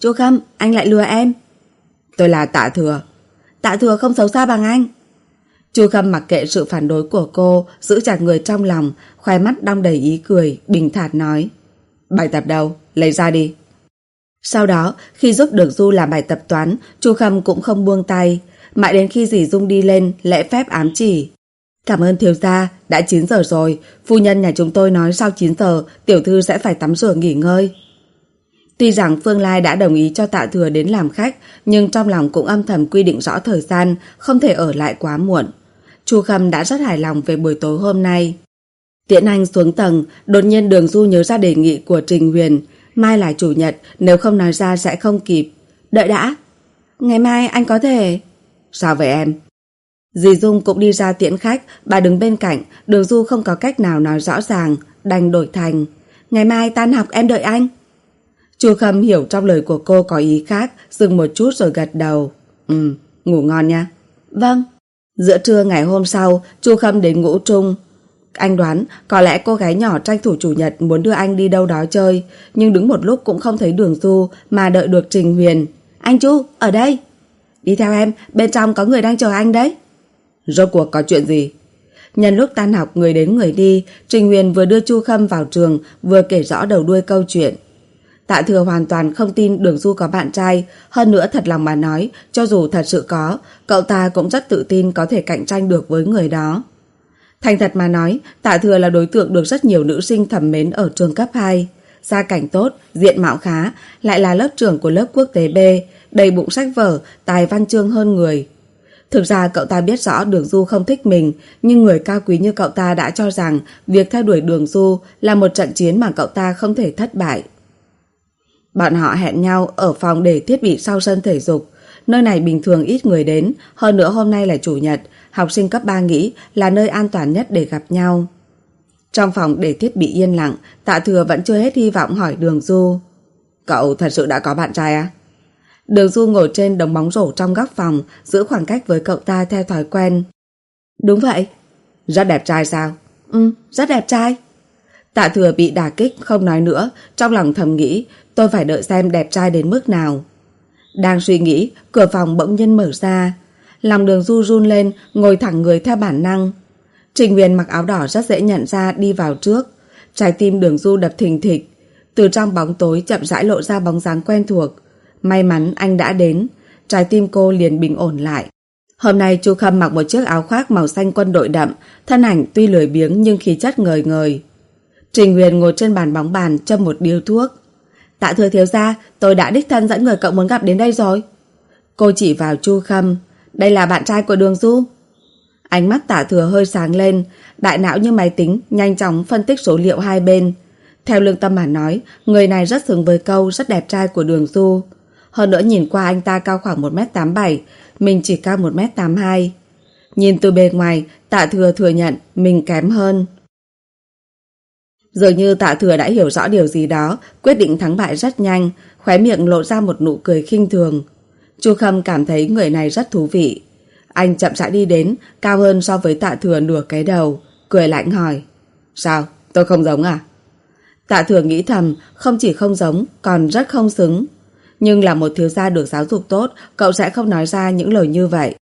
Chu Khâm, anh lại lừa em. Tôi là Tạ Thừa. Tạ Thừa không xấu xa bằng anh. Chu Khâm mặc kệ sự phản đối của cô, giữ chặt người trong lòng, khoe mắt đong đầy ý cười, bình thản nói. Bài tập đâu? Lấy ra đi. Sau đó, khi giúp được Du làm bài tập toán, Chu Khâm cũng không buông tay, mãi đến khi dì Dung đi lên, lễ phép ám chỉ. Cảm ơn thiếu gia, đã chín giờ rồi, phu nhân nhà chúng tôi nói sau chín giờ tiểu thư sẽ phải tắm rửa nghỉ ngơi. Tuy rằng Phương Lai đã đồng ý cho Tạ Thừa đến làm khách, nhưng trong lòng cũng âm thầm quy định rõ thời gian, không thể ở lại quá muộn. Chu Khâm đã rất hài lòng về buổi tối hôm nay. Tiễn anh xuống tầng, đột nhiên Đường Du nhớ ra đề nghị của Trình Huyền. Mai là chủ nhật, nếu không nói ra sẽ không kịp. Đợi đã. Ngày mai anh có thể... Sao vậy em? Dì Dung cũng đi ra tiễn khách, bà đứng bên cạnh, Đường Du không có cách nào nói rõ ràng, đành đổi thành. Ngày mai tan học em đợi anh. Chu Khâm hiểu trong lời của cô có ý khác, dừng một chút rồi gật đầu. Ừ, ngủ ngon nha. Vâng. Giữa trưa ngày hôm sau, Chu Khâm đến ngũ trung. Anh đoán có lẽ cô gái nhỏ tranh thủ chủ nhật muốn đưa anh đi đâu đó chơi, nhưng đứng một lúc cũng không thấy Đường Du mà đợi được Trình Huyền. Anh Chu, ở đây. Đi theo em, bên trong có người đang chờ anh đấy. Rốt cuộc có chuyện gì? Nhân lúc tan học người đến người đi, Trình Huyền vừa đưa Chu Khâm vào trường, vừa kể rõ đầu đuôi câu chuyện. Tạ Thừa hoàn toàn không tin Đường Du có bạn trai, hơn nữa thật lòng mà nói, cho dù thật sự có, cậu ta cũng rất tự tin có thể cạnh tranh được với người đó. Thành thật mà nói, Tạ Thừa là đối tượng được rất nhiều nữ sinh thầm mến ở trường cấp hai. Gia cảnh tốt, diện mạo khá, lại là lớp trưởng của lớp quốc tế B, đầy bụng sách vở, tài văn chương hơn người. Thực ra cậu ta biết rõ Đường Du không thích mình, nhưng người cao quý như cậu ta đã cho rằng việc theo đuổi Đường Du là một trận chiến mà cậu ta không thể thất bại. Bọn họ hẹn nhau ở phòng để thiết bị sau sân thể dục. Nơi này bình thường ít người đến, hơn nữa hôm nay là chủ nhật, học sinh cấp ba nghĩ là nơi an toàn nhất để gặp nhau. Trong phòng để thiết bị yên lặng, Tạ Thừa vẫn chưa hết hy vọng hỏi Đường Du. Cậu thật sự đã có bạn trai à? Đường Du ngồi trên đống bóng rổ trong góc phòng, giữ khoảng cách với cậu ta theo thói quen. Đúng vậy. Rất đẹp trai sao? Ừ, rất đẹp trai. Tạ Thừa bị đả kích không nói nữa, trong lòng thầm nghĩ tôi phải đợi xem đẹp trai đến mức nào. Đang suy nghĩ, cửa phòng bỗng nhiên mở ra. Lòng Đường Du run lên, ngồi thẳng người theo bản năng. Trình Huyền mặc áo đỏ rất dễ nhận ra đi vào trước. Trái tim Đường Du đập thình thịch. Từ trong bóng tối chậm rãi lộ ra bóng dáng quen thuộc. May mắn anh đã đến. Trái tim cô liền bình ổn lại. Hôm nay Chu Khâm mặc một chiếc áo khoác màu xanh quân đội đậm, thân ảnh tuy lười biếng nhưng khí chất ngời ngời. Trình Huyền ngồi trên bàn bóng bàn châm một điếu thuốc. Tạ Thừa thiếu gia, tôi đã đích thân dẫn người cậu muốn gặp đến đây rồi. Cô chỉ vào Chu Khâm. Đây là bạn trai của Đường Du. Ánh mắt Tạ Thừa hơi sáng lên, đại não như máy tính nhanh chóng phân tích số liệu hai bên. Theo lương tâm mà nói, người này rất xứng với câu rất đẹp trai của Đường Du. Hơn nữa nhìn qua anh ta cao khoảng một mét tám mươi bảy, mình chỉ cao một mét tám mươi hai. Nhìn từ bề ngoài, Tạ Thừa thừa nhận mình kém hơn. Dường như Tạ Thừa đã hiểu rõ điều gì đó, quyết định thắng bại rất nhanh, khóe miệng lộ ra một nụ cười khinh thường. Chu Khâm cảm thấy người này rất thú vị. Anh chậm rãi đi đến, cao hơn so với Tạ Thừa nửa cái đầu, cười lạnh hỏi. Sao, tôi không giống à? Tạ Thừa nghĩ thầm, không chỉ không giống, còn rất không xứng. Nhưng là một thiếu gia được giáo dục tốt, cậu sẽ không nói ra những lời như vậy.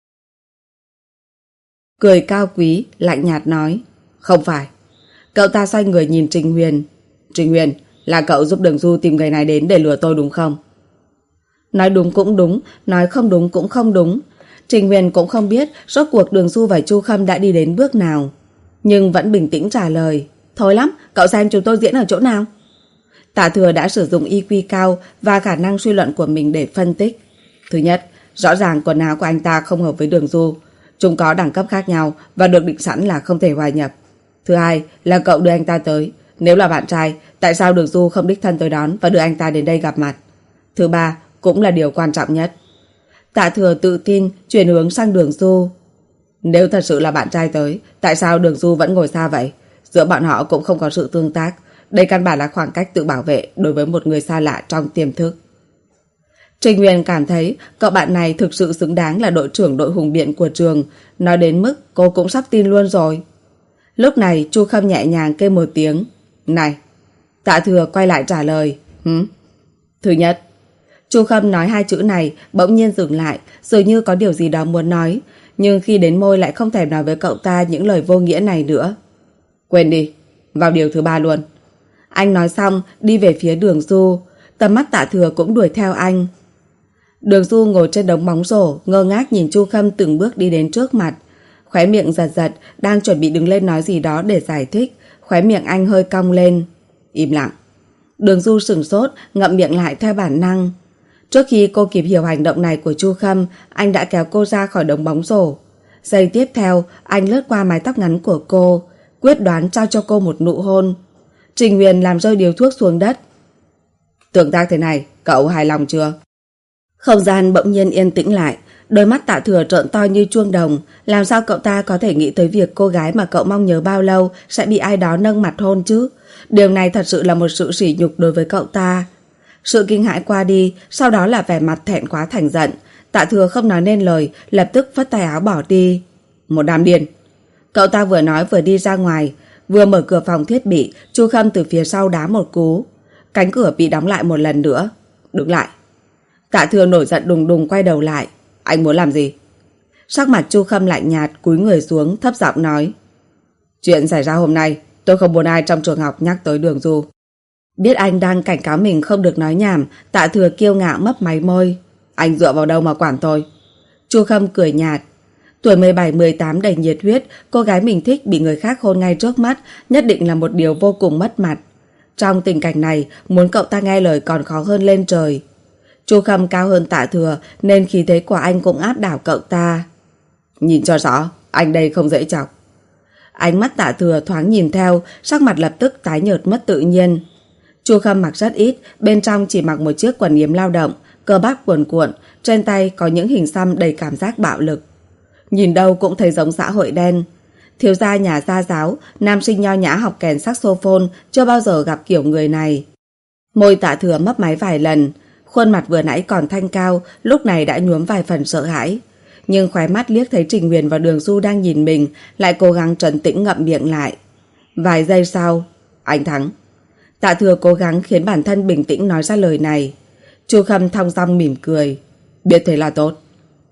Cười cao quý, lạnh nhạt nói. Không phải. Cậu ta xoay người nhìn Trình Huyền. Trình Huyền, là cậu giúp Đường Du tìm người này đến để lừa tôi đúng không? Nói đúng cũng đúng, nói không đúng cũng không đúng. Trình Huyền cũng không biết rốt cuộc Đường Du và Chu Khâm đã đi đến bước nào, nhưng vẫn bình tĩnh trả lời. Thôi lắm, cậu xem chúng tôi diễn ở chỗ nào? Tạ Thừa đã sử dụng i kiu cao và khả năng suy luận của mình để phân tích. Thứ nhất, rõ ràng quần áo của anh ta không hợp với Đường Du. Chúng có đẳng cấp khác nhau và được định sẵn là không thể hòa nhập. Thứ hai là cậu đưa anh ta tới. Nếu là bạn trai, tại sao Đường Du không đích thân tới đón và đưa anh ta đến đây gặp mặt? Thứ ba, cũng là điều quan trọng nhất. Tạ Thừa tự tin chuyển hướng sang Đường Du. Nếu thật sự là bạn trai tới, tại sao Đường Du vẫn ngồi xa vậy? Giữa bọn họ cũng không có sự tương tác. Đây căn bản là khoảng cách tự bảo vệ đối với một người xa lạ trong tiềm thức. Trình Huyền cảm thấy cậu bạn này thực sự xứng đáng là đội trưởng đội hùng biện của trường. Nói đến mức cô cũng sắp tin luôn rồi. Lúc này Chu Khâm nhẹ nhàng kêu một tiếng. Này. Tạ Thừa quay lại trả lời. Hứ? Thứ nhất, Chu Khâm nói hai chữ này bỗng nhiên dừng lại, dường như có điều gì đó muốn nói, nhưng khi đến môi lại không thèm nói với cậu ta những lời vô nghĩa này nữa. Quên đi, vào điều thứ ba luôn. Anh nói xong đi về phía Đường Du, tầm mắt Tạ Thừa cũng đuổi theo anh. Đường Du ngồi trên đống bóng rổ, ngơ ngác nhìn Chu Khâm từng bước đi đến trước mặt. Khóe miệng giật giật, đang chuẩn bị đứng lên nói gì đó để giải thích. Khóe miệng anh hơi cong lên. Im lặng. Đường Du sửng sốt, ngậm miệng lại theo bản năng. Trước khi cô kịp hiểu hành động này của Chu Khâm, anh đã kéo cô ra khỏi đống bóng rổ. Giây tiếp theo, anh lướt qua mái tóc ngắn của cô, quyết đoán trao cho cô một nụ hôn. Trình Huyền làm rơi điếu thuốc xuống đất. Tương tác thế này, cậu hài lòng chưa? Không gian bỗng nhiên yên tĩnh lại. Đôi mắt Tạ Thừa trợn to như chuông đồng. Làm sao cậu ta có thể nghĩ tới việc cô gái mà cậu mong nhớ bao lâu sẽ bị ai đó nâng mặt hôn chứ? Điều này thật sự là một sự sỉ nhục đối với cậu ta. Sự kinh hãi qua đi, sau đó là vẻ mặt thẹn quá thành giận. Tạ Thừa không nói nên lời, lập tức phất tay áo bỏ đi. Một đám điên. Cậu ta vừa nói vừa đi ra ngoài. Vừa mở cửa phòng thiết bị, Chu Khâm từ phía sau đá một cú. Cánh cửa bị đóng lại một lần nữa. Đứng lại. Tạ Thừa nổi giận đùng đùng quay đầu lại. Anh muốn làm gì? Sắc mặt Chu Khâm lạnh nhạt, cúi người xuống, thấp giọng nói. Chuyện xảy ra hôm nay, tôi không muốn ai trong trường học nhắc tới Đường Du. Biết anh đang cảnh cáo mình không được nói nhảm, Tạ Thừa kiêu ngạo mấp máy môi. Anh dựa vào đâu mà quản tôi? Chu Khâm cười nhạt. Tuổi mười bảy mười tám đầy nhiệt huyết, cô gái mình thích bị người khác hôn ngay trước mắt, nhất định là một điều vô cùng mất mặt. Trong tình cảnh này, muốn cậu ta nghe lời còn khó hơn lên trời. Chu Khâm cao hơn Tạ Thừa nên khí thế của anh cũng áp đảo cậu ta. Nhìn cho rõ, anh đây không dễ chọc. Ánh mắt Tạ Thừa thoáng nhìn theo, sắc mặt lập tức tái nhợt mất tự nhiên. Chu Khâm mặc rất ít, bên trong chỉ mặc một chiếc quần yếm lao động, cơ bắp cuồn cuộn, trên tay có những hình xăm đầy cảm giác bạo lực. Nhìn đâu cũng thấy giống xã hội đen. Thiếu gia nhà gia giáo, nam sinh nho nhã học kèn saxophone, chưa bao giờ gặp kiểu người này. Môi Tạ Thừa mấp máy vài lần, khuôn mặt vừa nãy còn thanh cao, lúc này đã nhuốm vài phần sợ hãi. Nhưng khóe mắt liếc thấy Trình Huyền và Đường Du đang nhìn mình, lại cố gắng trấn tĩnh ngậm miệng lại. Vài giây sau, anh thắng. Tạ Thừa cố gắng khiến bản thân bình tĩnh nói ra lời này. Chu Khâm thong dong mỉm cười. Biết thế là tốt.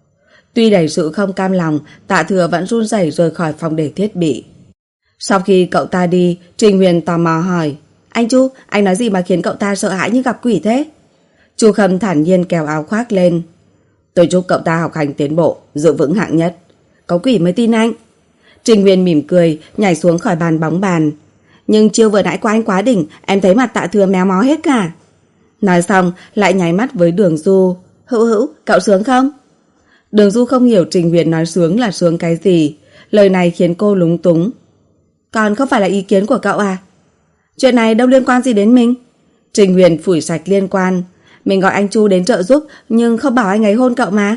Tuy đầy sự không cam lòng, Tạ Thừa vẫn run rẩy rời khỏi phòng để thiết bị. Sau khi cậu ta đi, Trình Huyền tò mò hỏi. Anh Chu, anh nói gì mà khiến cậu ta sợ hãi như gặp quỷ thế? Chu Khâm thản nhiên kéo áo khoác lên. Tôi chúc cậu ta học hành tiến bộ, giữ vững hạng nhất. Có quỷ mới tin anh. Trình Huyền mỉm cười, nhảy xuống khỏi bàn bóng bàn. Nhưng chiêu vừa nãy của anh quá đỉnh, em thấy mặt Tạ Thừa méo mó hết cả. Nói xong, lại nháy mắt với Đường Du. Hữu hữu, cậu sướng không? Đường Du không hiểu Trình Huyền nói sướng là sướng cái gì. Lời này khiến cô lúng túng. Còn không phải là ý kiến của cậu à? Chuyện này đâu liên quan gì đến mình. Trình Huyền phủi sạch liên quan. Mình gọi anh Chu đến trợ giúp, nhưng không bảo anh ấy hôn cậu mà.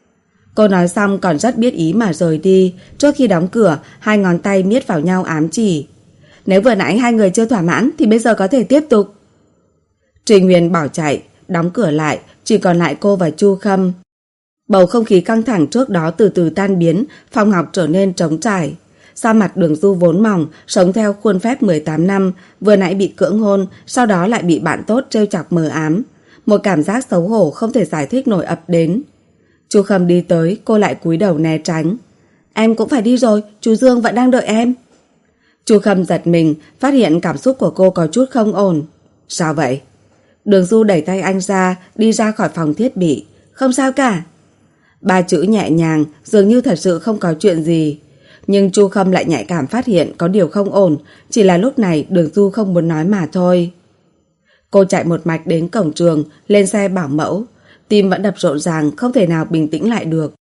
Cô nói xong còn rất biết ý mà rời đi. Trước khi đóng cửa, hai ngón tay miết vào nhau ám chỉ. Nếu vừa nãy hai người chưa thỏa mãn thì bây giờ có thể tiếp tục. Trình Huyền bỏ chạy, đóng cửa lại, chỉ còn lại cô và Chu Khâm. Bầu không khí căng thẳng trước đó từ từ tan biến, phòng học trở nên trống trải. Da mặt Đường Du vốn mỏng, sống theo khuôn phép mười tám năm, vừa nãy bị cưỡng hôn, sau đó lại bị bạn tốt trêu chọc mờ ám. Một cảm giác xấu hổ không thể giải thích nổi ập đến. Chu Khâm đi tới, cô lại cúi đầu né tránh. Em cũng phải đi rồi, chú Dương vẫn đang đợi em. Chu Khâm giật mình, phát hiện cảm xúc của cô có chút không ổn. Sao vậy? Đường Du đẩy tay anh ra, đi ra khỏi phòng thiết bị. Không sao cả. Ba chữ nhẹ nhàng, dường như thật sự không có chuyện gì. Nhưng Chu Khâm lại nhạy cảm phát hiện có điều không ổn, chỉ là lúc này Đường Du không muốn nói mà thôi. Cô chạy một mạch đến cổng trường, lên xe bảo mẫu. Tim vẫn đập rộn ràng, không thể nào bình tĩnh lại được.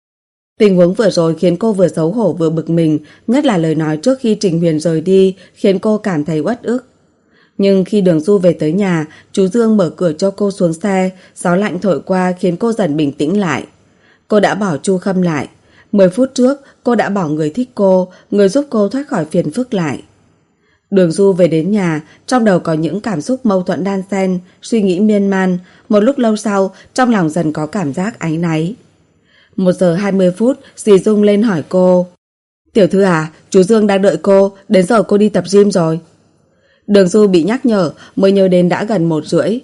Tình huống vừa rồi khiến cô vừa xấu hổ vừa bực mình, nhất là lời nói trước khi Trình Huyền rời đi, khiến cô cảm thấy uất ức. Nhưng khi Đường Du về tới nhà, chú Dương mở cửa cho cô xuống xe, gió lạnh thổi qua khiến cô dần bình tĩnh lại. Cô đã bỏ Chu Khâm lại. Mười phút trước, cô đã bỏ người thích cô, người giúp cô thoát khỏi phiền phức lại. Đường Du về đến nhà, trong đầu có những cảm xúc mâu thuẫn đan xen, suy nghĩ miên man. Một lúc lâu sau, trong lòng dần có cảm giác áy náy. Một giờ hai mươi phút, dì Dung lên hỏi cô. Tiểu thư à, chú Dương đang đợi cô, đến giờ cô đi tập gym rồi. Đường Du bị nhắc nhở, mới nhớ đến đã gần một rưỡi.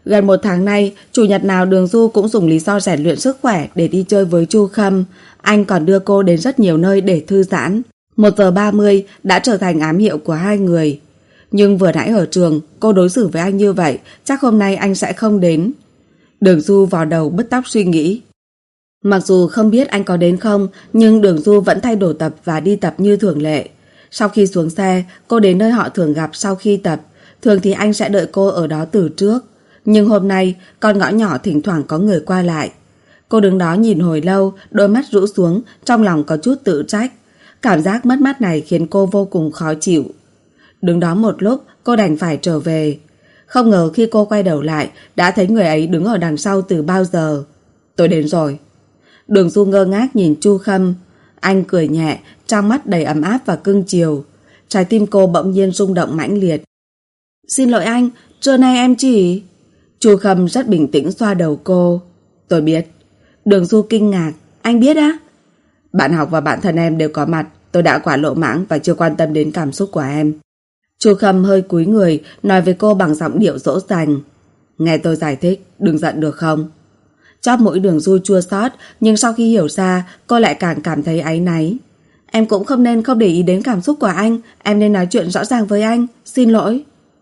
Gần một tháng nay, chủ nhật nào Đường Du cũng dùng lý do rèn luyện sức khỏe để đi chơi với Chu Khâm. Anh còn đưa cô đến rất nhiều nơi để thư giãn. Một giờ ba mươi đã trở thành ám hiệu của hai người. Nhưng vừa nãy ở trường, cô đối xử với anh như vậy, chắc hôm nay anh sẽ không đến. Đường Du vào đầu bứt tóc suy nghĩ. Mặc dù không biết anh có đến không, nhưng Đường Du vẫn thay đồ tập và đi tập như thường lệ. Sau khi xuống xe, cô đến nơi họ thường gặp sau khi tập. Thường thì anh sẽ đợi cô ở đó từ trước. Nhưng hôm nay, con ngõ nhỏ thỉnh thoảng có người qua lại. Cô đứng đó nhìn hồi lâu, đôi mắt rũ xuống, trong lòng có chút tự trách. Cảm giác mất mát này khiến cô vô cùng khó chịu. Đứng đó một lúc, cô đành phải trở về. Không ngờ khi cô quay đầu lại, đã thấy người ấy đứng ở đằng sau từ bao giờ. Tôi đến rồi. Đường Du ngơ ngác nhìn Chu Khâm. Anh cười nhẹ, trong mắt đầy ấm áp và cưng chiều. Trái tim cô bỗng nhiên rung động mãnh liệt. Xin lỗi anh, trưa nay em chỉ... Chu Khâm rất bình tĩnh xoa đầu cô. Tôi biết. Đường Du kinh ngạc. Anh biết á? Bạn học và bạn thân em đều có mặt. Tôi đã quá lỗ mãng và chưa quan tâm đến cảm xúc của em. Chu Khâm hơi cúi người, nói với cô bằng giọng điệu dỗ dành. Nghe tôi giải thích, đừng giận được không? Chóp mũi Đường Du chua xót, nhưng sau khi hiểu ra, cô lại càng cảm thấy áy náy. Em cũng không nên không để ý đến cảm xúc của anh. Em nên nói chuyện rõ ràng với anh. Xin lỗi.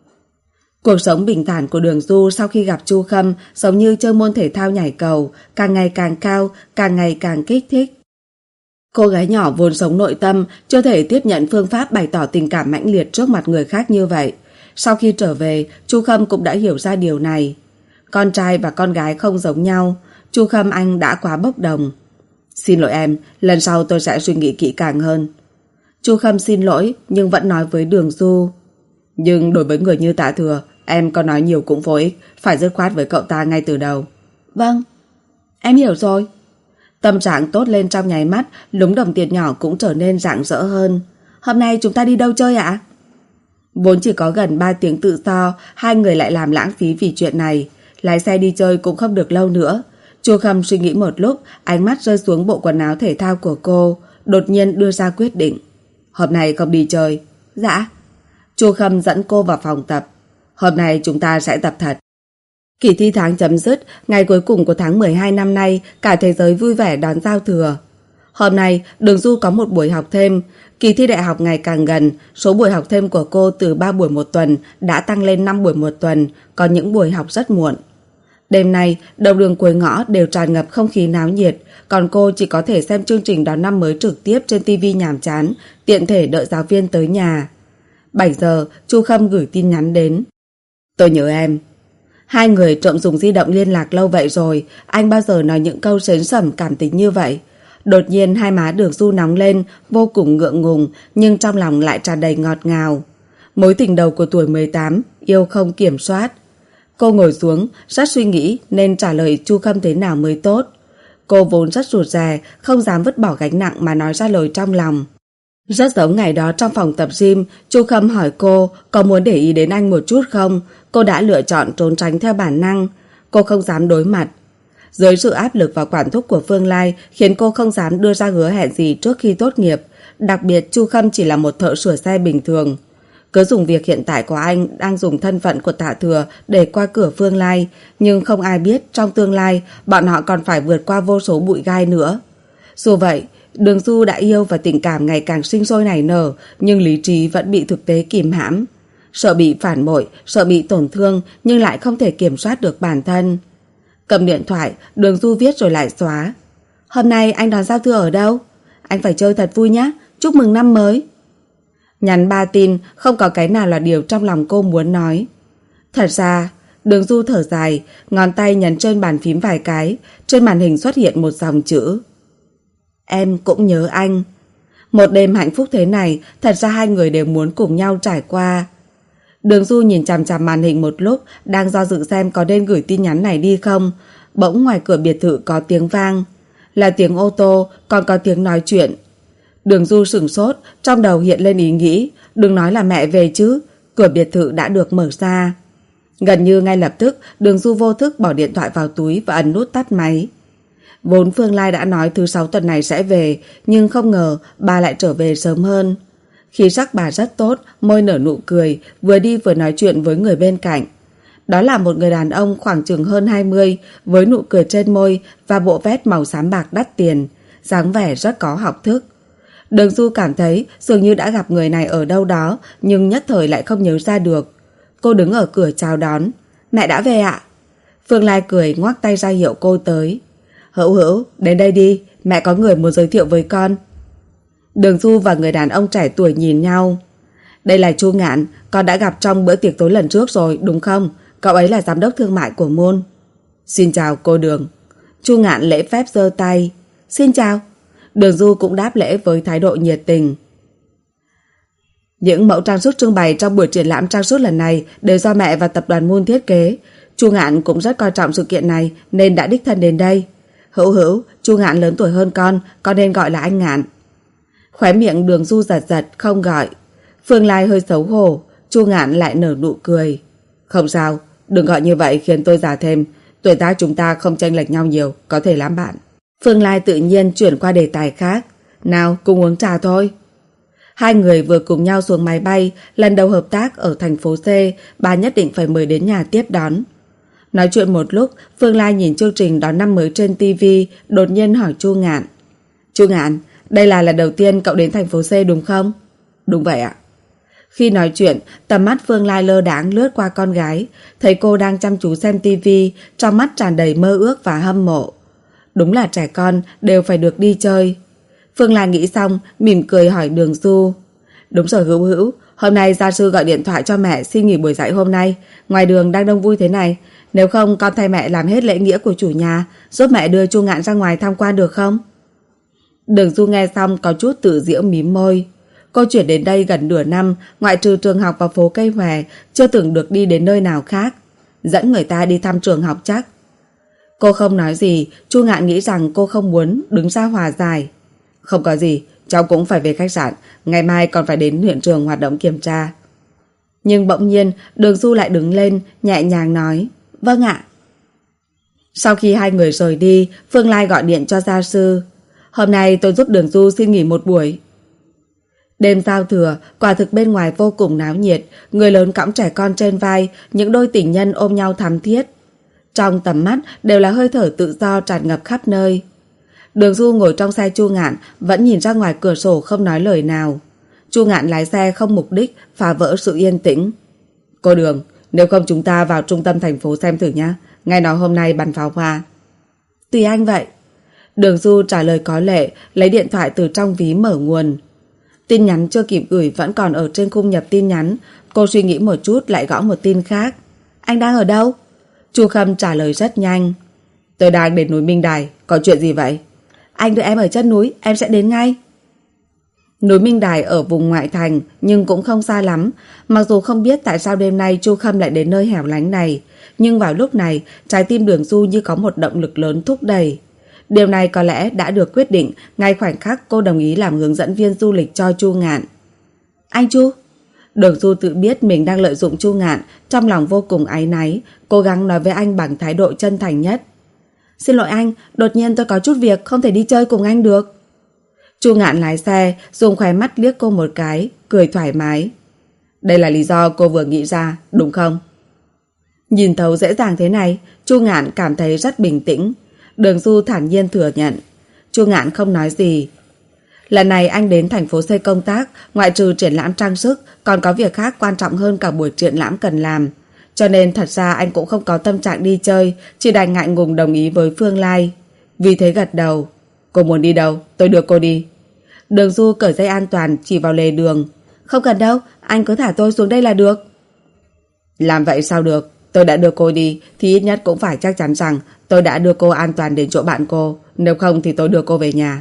Cuộc sống bình thản của Đường Du sau khi gặp Chu Khâm giống như chơi môn thể thao nhảy cầu, càng ngày càng cao, càng ngày càng kích thích. Cô gái nhỏ vốn sống nội tâm, chưa thể tiếp nhận phương pháp bày tỏ tình cảm mãnh liệt trước mặt người khác như vậy. Sau khi trở về, Chu Khâm cũng đã hiểu ra điều này. Con trai và con gái không giống nhau. Chu Khâm anh đã quá bốc đồng. Xin lỗi em, lần sau tôi sẽ suy nghĩ kỹ càng hơn. Chu Khâm xin lỗi nhưng vẫn nói với Đường Du. Nhưng đối với người như Tạ Thừa, em có nói nhiều cũng vô ích, phải dứt khoát với cậu ta ngay từ đầu. Vâng, em hiểu rồi. Tâm trạng tốt lên trong nháy mắt, lúm đồng tiền nhỏ cũng trở nên rạng rỡ hơn. Hôm nay chúng ta đi đâu chơi ạ? Vốn chỉ có gần ba tiếng tự do, hai người lại làm lãng phí vì chuyện này. Lái xe đi chơi cũng không được lâu nữa. Chu Khâm suy nghĩ một lúc, ánh mắt rơi xuống bộ quần áo thể thao của cô, đột nhiên đưa ra quyết định. Hôm nay không đi chơi. Dạ. Chu Khâm dẫn cô vào phòng tập. Hôm nay chúng ta sẽ tập thật. Kỳ thi tháng chấm dứt, ngày cuối cùng của tháng mười hai năm nay, cả thế giới vui vẻ đón giao thừa. Hôm nay, Đường Du có một buổi học thêm. Kỳ thi đại học ngày càng gần, số buổi học thêm của cô từ ba buổi một tuần đã tăng lên năm buổi một tuần, có những buổi học rất muộn. Đêm nay, đầu đường cuối ngõ đều tràn ngập không khí náo nhiệt, còn cô chỉ có thể xem chương trình đón năm mới trực tiếp trên tivi nhàm chán, tiện thể đợi giáo viên tới nhà. bảy giờ, Chu Khâm gửi tin nhắn đến. Tôi nhớ em. Hai người trộm dùng di động liên lạc lâu vậy rồi, anh bao giờ nói những câu sến sẩm cảm tính như vậy? Đột nhiên hai má Đường Du nóng lên, vô cùng ngượng ngùng, nhưng trong lòng lại tràn đầy ngọt ngào. Mối tình đầu của tuổi mười tám, yêu không kiểm soát. Cô ngồi xuống, rất suy nghĩ nên trả lời Chu Khâm thế nào mới tốt. Cô vốn rất rụt rè, không dám vứt bỏ gánh nặng mà nói ra lời trong lòng. Rất giống ngày đó trong phòng tập gym, Chu Khâm hỏi cô có muốn để ý đến anh một chút không. Cô đã lựa chọn trốn tránh theo bản năng. Cô không dám đối mặt. Dưới sự áp lực và quản thúc của Phương Lai khiến cô không dám đưa ra hứa hẹn gì trước khi tốt nghiệp. Đặc biệt Chu Khâm chỉ là một thợ sửa xe bình thường. Cứ dùng việc hiện tại của anh đang dùng thân phận của Tạ Thừa để qua cửa Phương Lai, nhưng không ai biết trong tương lai bọn họ còn phải vượt qua vô số bụi gai nữa. Dù vậy, Đường Du đã yêu và tình cảm ngày càng sinh sôi nảy nở, nhưng lý trí vẫn bị thực tế kìm hãm. Sợ bị phản bội, sợ bị tổn thương, nhưng lại không thể kiểm soát được bản thân. Cầm điện thoại, Đường Du viết rồi lại xóa. Hôm nay anh đón giao thừa ở đâu? Anh phải chơi thật vui nhé, chúc mừng năm mới. Nhắn ba tin, không có cái nào là điều trong lòng cô muốn nói. Thật ra, Đường Du thở dài, ngón tay nhấn trên bàn phím vài cái, trên màn hình xuất hiện một dòng chữ. Em cũng nhớ anh. Một đêm hạnh phúc thế này, thật ra hai người đều muốn cùng nhau trải qua. Đường Du nhìn chằm chằm màn hình một lúc, đang do dự xem có nên gửi tin nhắn này đi không. Bỗng ngoài cửa biệt thự có tiếng vang. Là tiếng ô tô, còn có tiếng nói chuyện. Đường Du sửng sốt, trong đầu hiện lên ý nghĩ, đừng nói là mẹ về chứ, cửa biệt thự đã được mở ra. Gần như ngay lập tức, Đường Du vô thức bỏ điện thoại vào túi và ấn nút tắt máy. Vốn Phương Lai đã nói thứ sáu tuần này sẽ về, nhưng không ngờ bà lại trở về sớm hơn. Khí sắc bà rất tốt, môi nở nụ cười, vừa đi vừa nói chuyện với người bên cạnh. Đó là một người đàn ông khoảng chừng hơn hai mươi, với nụ cười trên môi và bộ vest màu xám bạc đắt tiền, dáng vẻ rất có học thức. Đường Du cảm thấy dường như đã gặp người này ở đâu đó, nhưng nhất thời lại không nhớ ra được. Cô đứng ở cửa chào đón. Mẹ đã về ạ? Phương Lai cười ngoắc tay ra hiệu cô tới. Hữu Hữu, đến đây đi, mẹ có người muốn giới thiệu với con. Đường Du và người đàn ông trẻ tuổi nhìn nhau. Đây là Chu Ngạn, con đã gặp trong bữa tiệc tối lần trước rồi, đúng không? Cậu ấy là giám đốc thương mại của Moon. Xin chào cô Đường. Chu Ngạn lễ phép giơ tay. Xin chào. Đường Du cũng đáp lễ với thái độ nhiệt tình. Những mẫu trang sức trưng bày trong buổi triển lãm trang sức lần này đều do mẹ và tập đoàn Moon thiết kế. Chu Ngạn cũng rất coi trọng sự kiện này nên đã đích thân đến đây. Hữu Hữu, Chu Ngạn lớn tuổi hơn con, con nên gọi là anh Ngạn. Khóe miệng Đường Du giật giật không gọi. Phương Lai hơi xấu hổ, Chu Ngạn lại nở nụ cười. Không sao, đừng gọi như vậy khiến tôi già thêm. Tuổi tác chúng ta không chênh lệch nhau nhiều, có thể làm bạn. Phương Lai tự nhiên chuyển qua đề tài khác. Nào, cùng uống trà thôi. Hai người vừa cùng nhau xuống máy bay, lần đầu hợp tác ở thành phố C, bà nhất định phải mời đến nhà tiếp đón. Nói chuyện một lúc, Phương Lai nhìn chương trình đón năm mới trên ti vi, đột nhiên hỏi Chu Ngạn. Chu Ngạn, đây là lần đầu tiên cậu đến thành phố C đúng không? Đúng vậy ạ. Khi nói chuyện, tầm mắt Phương Lai lơ đãng lướt qua con gái, thấy cô đang chăm chú xem ti vi, trong mắt tràn đầy mơ ước và hâm mộ. Đúng là trẻ con đều phải được đi chơi. Phương Lai nghĩ xong, mỉm cười hỏi Đường Du. Đúng rồi Hữu Hữu, hôm nay gia sư gọi điện thoại cho mẹ xin nghỉ buổi dạy hôm nay. Ngoài đường đang đông vui thế này, nếu không con thay mẹ làm hết lễ nghĩa của chủ nhà, giúp mẹ đưa Chu Ngạn ra ngoài tham quan được không? Đường Du nghe xong có chút tự giễu mím môi. Cô chuyển đến đây gần nửa năm, ngoại trừ trường học và phố Cây Hòe, chưa từng được đi đến nơi nào khác. Dẫn người ta đi thăm trường học chắc. Cô không nói gì, Chu Ngạn nghĩ rằng cô không muốn đứng ra hòa giải. Không có gì, cháu cũng phải về khách sạn, ngày mai còn phải đến huyện trường hoạt động kiểm tra. Nhưng bỗng nhiên, Đường Du lại đứng lên, nhẹ nhàng nói, vâng ạ. Sau khi hai người rời đi, Phương Lai gọi điện cho gia sư. Hôm nay tôi giúp Đường Du xin nghỉ một buổi. Đêm giao thừa, quả thực bên ngoài vô cùng náo nhiệt, người lớn cõng trẻ con trên vai, những đôi tình nhân ôm nhau thắm thiết. Trong tầm mắt đều là hơi thở tự do tràn ngập khắp nơi. Đường Du ngồi trong xe Chu Ngạn, vẫn nhìn ra ngoài cửa sổ không nói lời nào. Chu Ngạn lái xe không mục đích, phá vỡ sự yên tĩnh. Cô Đường, nếu không chúng ta vào trung tâm thành phố xem thử nhé. Nghe nói hôm nay bắn pháo hoa. Tùy anh vậy. Đường Du trả lời có lệ, lấy điện thoại từ trong ví mở nguồn. Tin nhắn chưa kịp gửi vẫn còn ở trên khung nhập tin nhắn. Cô suy nghĩ một chút lại gõ một tin khác. Anh đang ở đâu? Chu Khâm trả lời rất nhanh. Tôi đang đến núi Minh Đài, có chuyện gì vậy? Anh đợi em ở chân núi, em sẽ đến ngay. Núi Minh Đài ở vùng ngoại thành nhưng cũng không xa lắm. Mặc dù không biết tại sao đêm nay Chu Khâm lại đến nơi hẻo lánh này, nhưng vào lúc này trái tim Đường Du như có một động lực lớn thúc đẩy. Điều này có lẽ đã được quyết định ngay khoảnh khắc cô đồng ý làm hướng dẫn viên du lịch cho Chu Ngạn. Anh Chu? Đường Du tự biết mình đang lợi dụng Chu Ngạn, trong lòng vô cùng áy náy, cố gắng nói với anh bằng thái độ chân thành nhất. Xin lỗi anh, đột nhiên tôi có chút việc không thể đi chơi cùng anh được. Chu Ngạn lái xe, dùng khóe mắt liếc cô một cái, cười thoải mái. Đây là lý do cô vừa nghĩ ra, đúng không? Nhìn thấu dễ dàng thế này, Chu Ngạn cảm thấy rất bình tĩnh. Đường Du thản nhiên thừa nhận. Chu Ngạn không nói gì. Lần này anh đến thành phố C công tác, ngoại trừ triển lãm trang sức, còn có việc khác quan trọng hơn cả buổi triển lãm cần làm. Cho nên thật ra anh cũng không có tâm trạng đi chơi, chỉ đành ngại ngùng đồng ý với Phương Lai. Vì thế gật đầu. Cô muốn đi đâu? Tôi đưa cô đi. Đường Du cởi dây an toàn chỉ vào lề đường. Không cần đâu, anh cứ thả tôi xuống đây là được. Làm vậy sao được? Tôi đã đưa cô đi thì ít nhất cũng phải chắc chắn rằng tôi đã đưa cô an toàn đến chỗ bạn cô. Nếu không thì tôi đưa cô về nhà.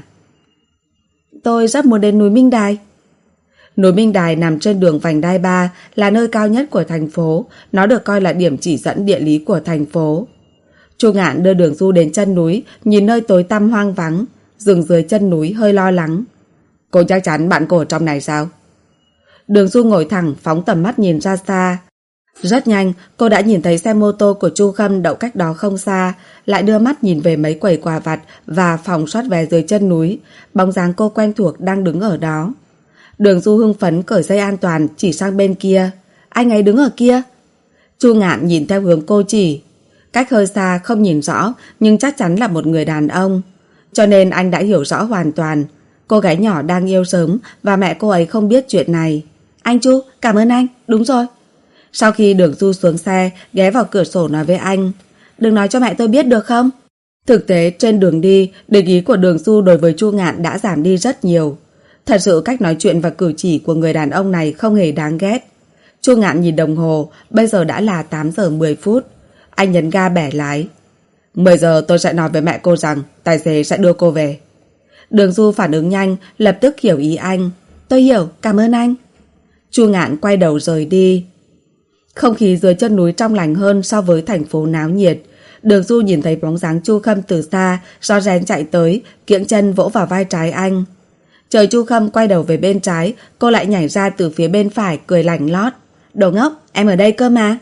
Tôi rất muốn đến núi Minh Đài. Núi Minh Đài nằm trên đường vành đai ba, là nơi cao nhất của thành phố. Nó được coi là điểm chỉ dẫn địa lý của thành phố. Chu Ngạn đưa Đường Du đến chân núi, nhìn nơi tối tăm hoang vắng, dừng dưới chân núi hơi lo lắng. Cô chắc chắn bạn cô ở trong này sao? Đường Du ngồi thẳng, phóng tầm mắt nhìn ra xa. Rất nhanh, cô đã nhìn thấy xe mô tô của Chu Khâm đậu cách đó không xa, lại đưa mắt nhìn về mấy quầy quà vặt và phòng soát vé dưới chân núi. Bóng dáng cô quen thuộc đang đứng ở đó. Đường Du hưng phấn cởi dây an toàn chỉ sang bên kia. Anh ấy đứng ở kia. Chu Ngạn nhìn theo hướng cô chỉ. Cách hơi xa không nhìn rõ, nhưng chắc chắn là một người đàn ông. Cho nên anh đã hiểu rõ hoàn toàn. Cô gái nhỏ đang yêu sớm và mẹ cô ấy không biết chuyện này. Anh Chu, cảm ơn anh, đúng rồi. Sau khi Đường Du xuống xe, ghé vào cửa sổ nói với anh, đừng nói cho mẹ tôi biết được không? Thực tế trên đường đi, để ý của Đường Du đối với Chu Ngạn đã giảm đi rất nhiều. Thật sự cách nói chuyện và cử chỉ của người đàn ông này không hề đáng ghét. Chu Ngạn nhìn đồng hồ, bây giờ đã là tám giờ mười phút. Anh nhấn ga bẻ lái. mười giờ tôi sẽ nói với mẹ cô rằng tài xế sẽ đưa cô về. Đường Du phản ứng nhanh, lập tức hiểu ý anh. Tôi hiểu, cảm ơn anh. Chu Ngạn quay đầu rời đi. Không khí dưới chân núi trong lành hơn so với thành phố náo nhiệt. Đường Du nhìn thấy bóng dáng Chu Khâm từ xa, rón rén chạy tới, kiễng chân vỗ vào vai trái anh. Chờ Chu Khâm quay đầu về bên trái, cô lại nhảy ra từ phía bên phải, cười lảnh lót. Đồ ngốc, em ở đây cơ mà.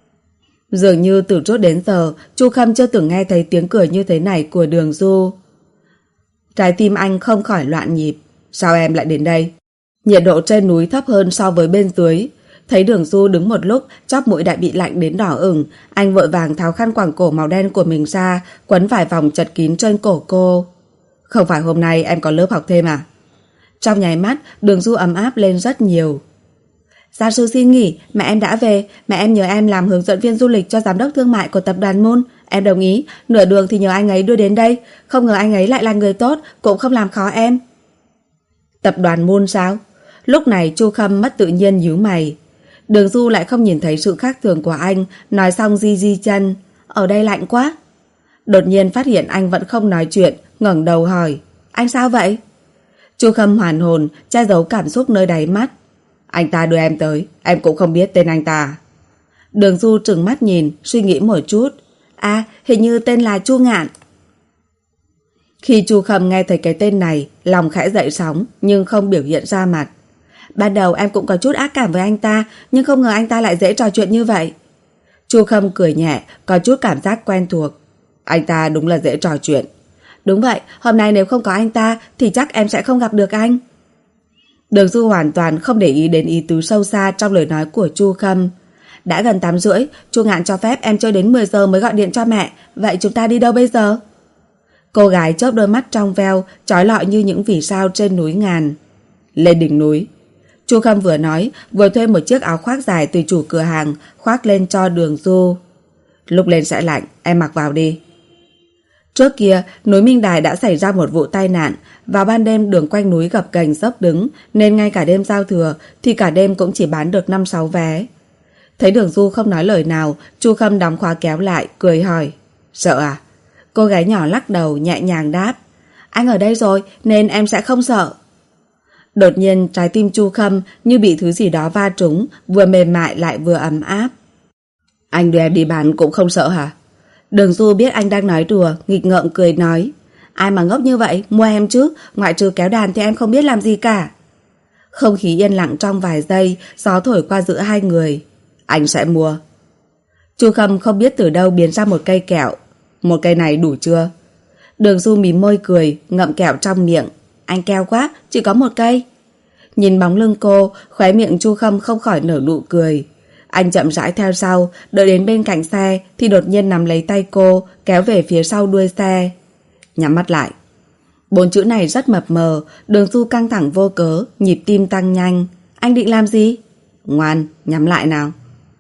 Dường như từ trước đến giờ, Chu Khâm chưa từng nghe thấy tiếng cười như thế này của Đường Du. Trái tim anh không khỏi loạn nhịp. Sao em lại đến đây? Nhiệt độ trên núi thấp hơn so với bên dưới. Thấy Đường Du đứng một lúc, chóp mũi đã bị lạnh đến đỏ ửng, anh vội vàng tháo khăn quàng cổ màu đen của mình ra, quấn vài vòng chật kín trên cổ cô. Không phải hôm nay em có lớp học thêm à? Trong nháy mắt, Đường Du ấm áp lên rất nhiều. Gia sư xin nghỉ, mẹ em đã về, mẹ em nhờ em làm hướng dẫn viên du lịch cho giám đốc thương mại của tập đoàn Moon. Em đồng ý, nửa đường thì nhờ anh ấy đưa đến đây, không ngờ anh ấy lại là người tốt, cũng không làm khó em. Tập đoàn Moon sao? Lúc này Chu Khâm mất tự nhiên nhíu mày. Đường Du lại không nhìn thấy sự khác thường của anh, nói xong di di chân. Ở đây lạnh quá. Đột nhiên phát hiện anh vẫn không nói chuyện, ngẩng đầu hỏi. Anh sao vậy? Chu Khâm hoàn hồn, che giấu cảm xúc nơi đáy mắt. Anh ta đưa em tới, em cũng không biết tên anh ta. Đường Du trừng mắt nhìn, suy nghĩ một chút. À, hình như tên là Chu Ngạn. Khi Chu Khâm nghe thấy cái tên này, lòng khẽ dậy sóng, nhưng không biểu hiện ra mặt. Ban đầu em cũng có chút ác cảm với anh ta, nhưng không ngờ anh ta lại dễ trò chuyện như vậy. Chu Khâm cười nhẹ, có chút cảm giác quen thuộc. Anh ta đúng là dễ trò chuyện. Đúng vậy, hôm nay nếu không có anh ta thì chắc em sẽ không gặp được anh. Đường Du hoàn toàn không để ý đến ý tứ sâu xa trong lời nói của Chu Khâm. Đã gần tám rưỡi, Chu Ngạn cho phép em chơi đến mười giờ mới gọi điện cho mẹ. Vậy chúng ta đi đâu bây giờ? Cô gái chớp đôi mắt trong veo, chói lọi như những vì sao trên núi ngàn. Lên đỉnh núi. Chu Khâm vừa nói, vừa thuê một chiếc áo khoác dài từ chủ cửa hàng, khoác lên cho Đường Du. Lúc lên sẽ lạnh, em mặc vào đi. Trước kia, núi Minh Đài đã xảy ra một vụ tai nạn. Vào ban đêm đường quanh núi gập ghềnh dốc đứng, nên ngay cả đêm giao thừa thì cả đêm cũng chỉ bán được năm sáu vé. Thấy Đường Du không nói lời nào, Chu Khâm đóng khóa kéo lại, cười hỏi. Sợ à? Cô gái nhỏ lắc đầu, nhẹ nhàng đáp. Anh ở đây rồi, nên em sẽ không sợ. Đột nhiên trái tim Chu Khâm như bị thứ gì đó va trúng, vừa mềm mại lại vừa ấm áp. Anh đưa em đi bán cũng không sợ hả? Đường Du biết anh đang nói đùa, nghịch ngợm cười nói. Ai mà ngốc như vậy, mua em chứ, ngoại trừ kéo đàn thì em không biết làm gì cả. Không khí yên lặng trong vài giây, gió thổi qua giữa hai người. Anh sẽ mua. Chu Khâm không biết từ đâu biến ra một cây kẹo. Một cây này đủ chưa? Đường Du mím môi cười, ngậm kẹo trong miệng. Anh keo quá, chỉ có một cây. Nhìn bóng lưng cô, khóe miệng Chu Khâm không khỏi nở nụ cười. Anh chậm rãi theo sau, đợi đến bên cạnh xe thì đột nhiên nắm lấy tay cô, kéo về phía sau đuôi xe. Nhắm mắt lại. Bốn chữ này rất mập mờ, Đường Du căng thẳng vô cớ, nhịp tim tăng nhanh. Anh định làm gì? Ngoan, nhắm lại nào.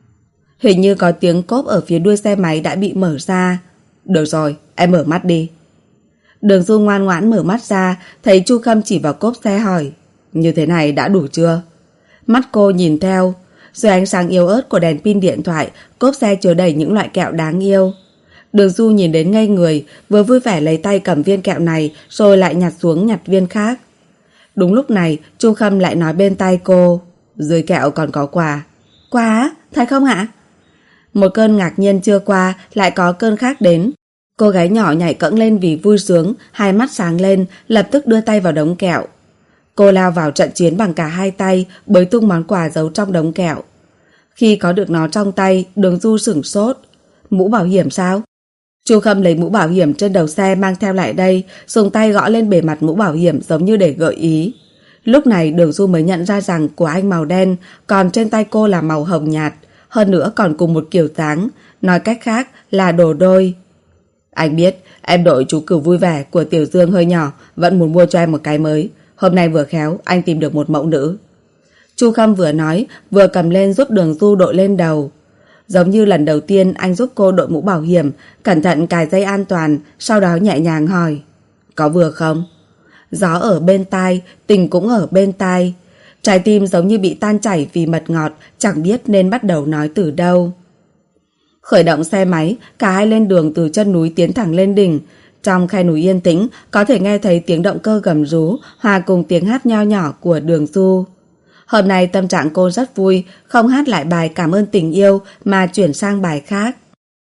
Hình như có tiếng cốp ở phía đuôi xe máy đã bị mở ra. Được rồi, em mở mắt đi. Đường Du ngoan ngoãn mở mắt ra, thấy Chu Khâm chỉ vào cốp xe hỏi. Như thế này đã đủ chưa? Mắt cô nhìn theo. Dưới ánh sáng yếu ớt của đèn pin điện thoại, cốp xe chứa đầy những loại kẹo đáng yêu. Đường Du nhìn đến ngây người, vừa vui vẻ lấy tay cầm viên kẹo này, rồi lại nhặt xuống nhặt viên khác. Đúng lúc này, Chu Khâm lại nói bên tai cô. Dưới kẹo còn có quà. Quà á? Thật không ạ? Một cơn ngạc nhiên chưa qua, lại có cơn khác đến. Cô gái nhỏ nhảy cẫng lên vì vui sướng, hai mắt sáng lên, lập tức đưa tay vào đống kẹo. Cô lao vào trận chiến bằng cả hai tay, bới tung món quà giấu trong đống kẹo. Khi có được nó trong tay, Đường Du sửng sốt. Mũ bảo hiểm sao? Chu Khâm lấy mũ bảo hiểm trên đầu xe mang theo lại đây, dùng tay gõ lên bề mặt mũ bảo hiểm giống như để gợi ý. Lúc này Đường Du mới nhận ra rằng của anh màu đen, còn trên tay cô là màu hồng nhạt. hơn nữa còn cùng một kiểu dáng, nói cách khác là đồ đôi. Anh biết em đội chú cừu vui vẻ của Tiểu Dương hơi nhỏ, vẫn muốn mua cho em một cái mới. Hôm nay vừa khéo anh tìm được một mẫu nữ. Chu Khâm vừa nói vừa cầm lên giúp Đường Du đội lên đầu. Giống như lần đầu tiên anh giúp cô đội mũ bảo hiểm, cẩn thận cài dây an toàn, sau đó nhẹ nhàng hỏi: có vừa không? Gió ở bên tai, tình cũng ở bên tai. Trái tim giống như bị tan chảy vì mật ngọt, chẳng biết nên bắt đầu nói từ đâu. Khởi động xe máy, cả hai lên đường từ chân núi tiến thẳng lên đỉnh. Trong khe núi yên tĩnh, có thể nghe thấy tiếng động cơ gầm rú hòa cùng tiếng hát nho nhỏ của Đường Du. Hôm nay tâm trạng cô rất vui, không hát lại bài Cảm ơn tình yêu mà chuyển sang bài khác.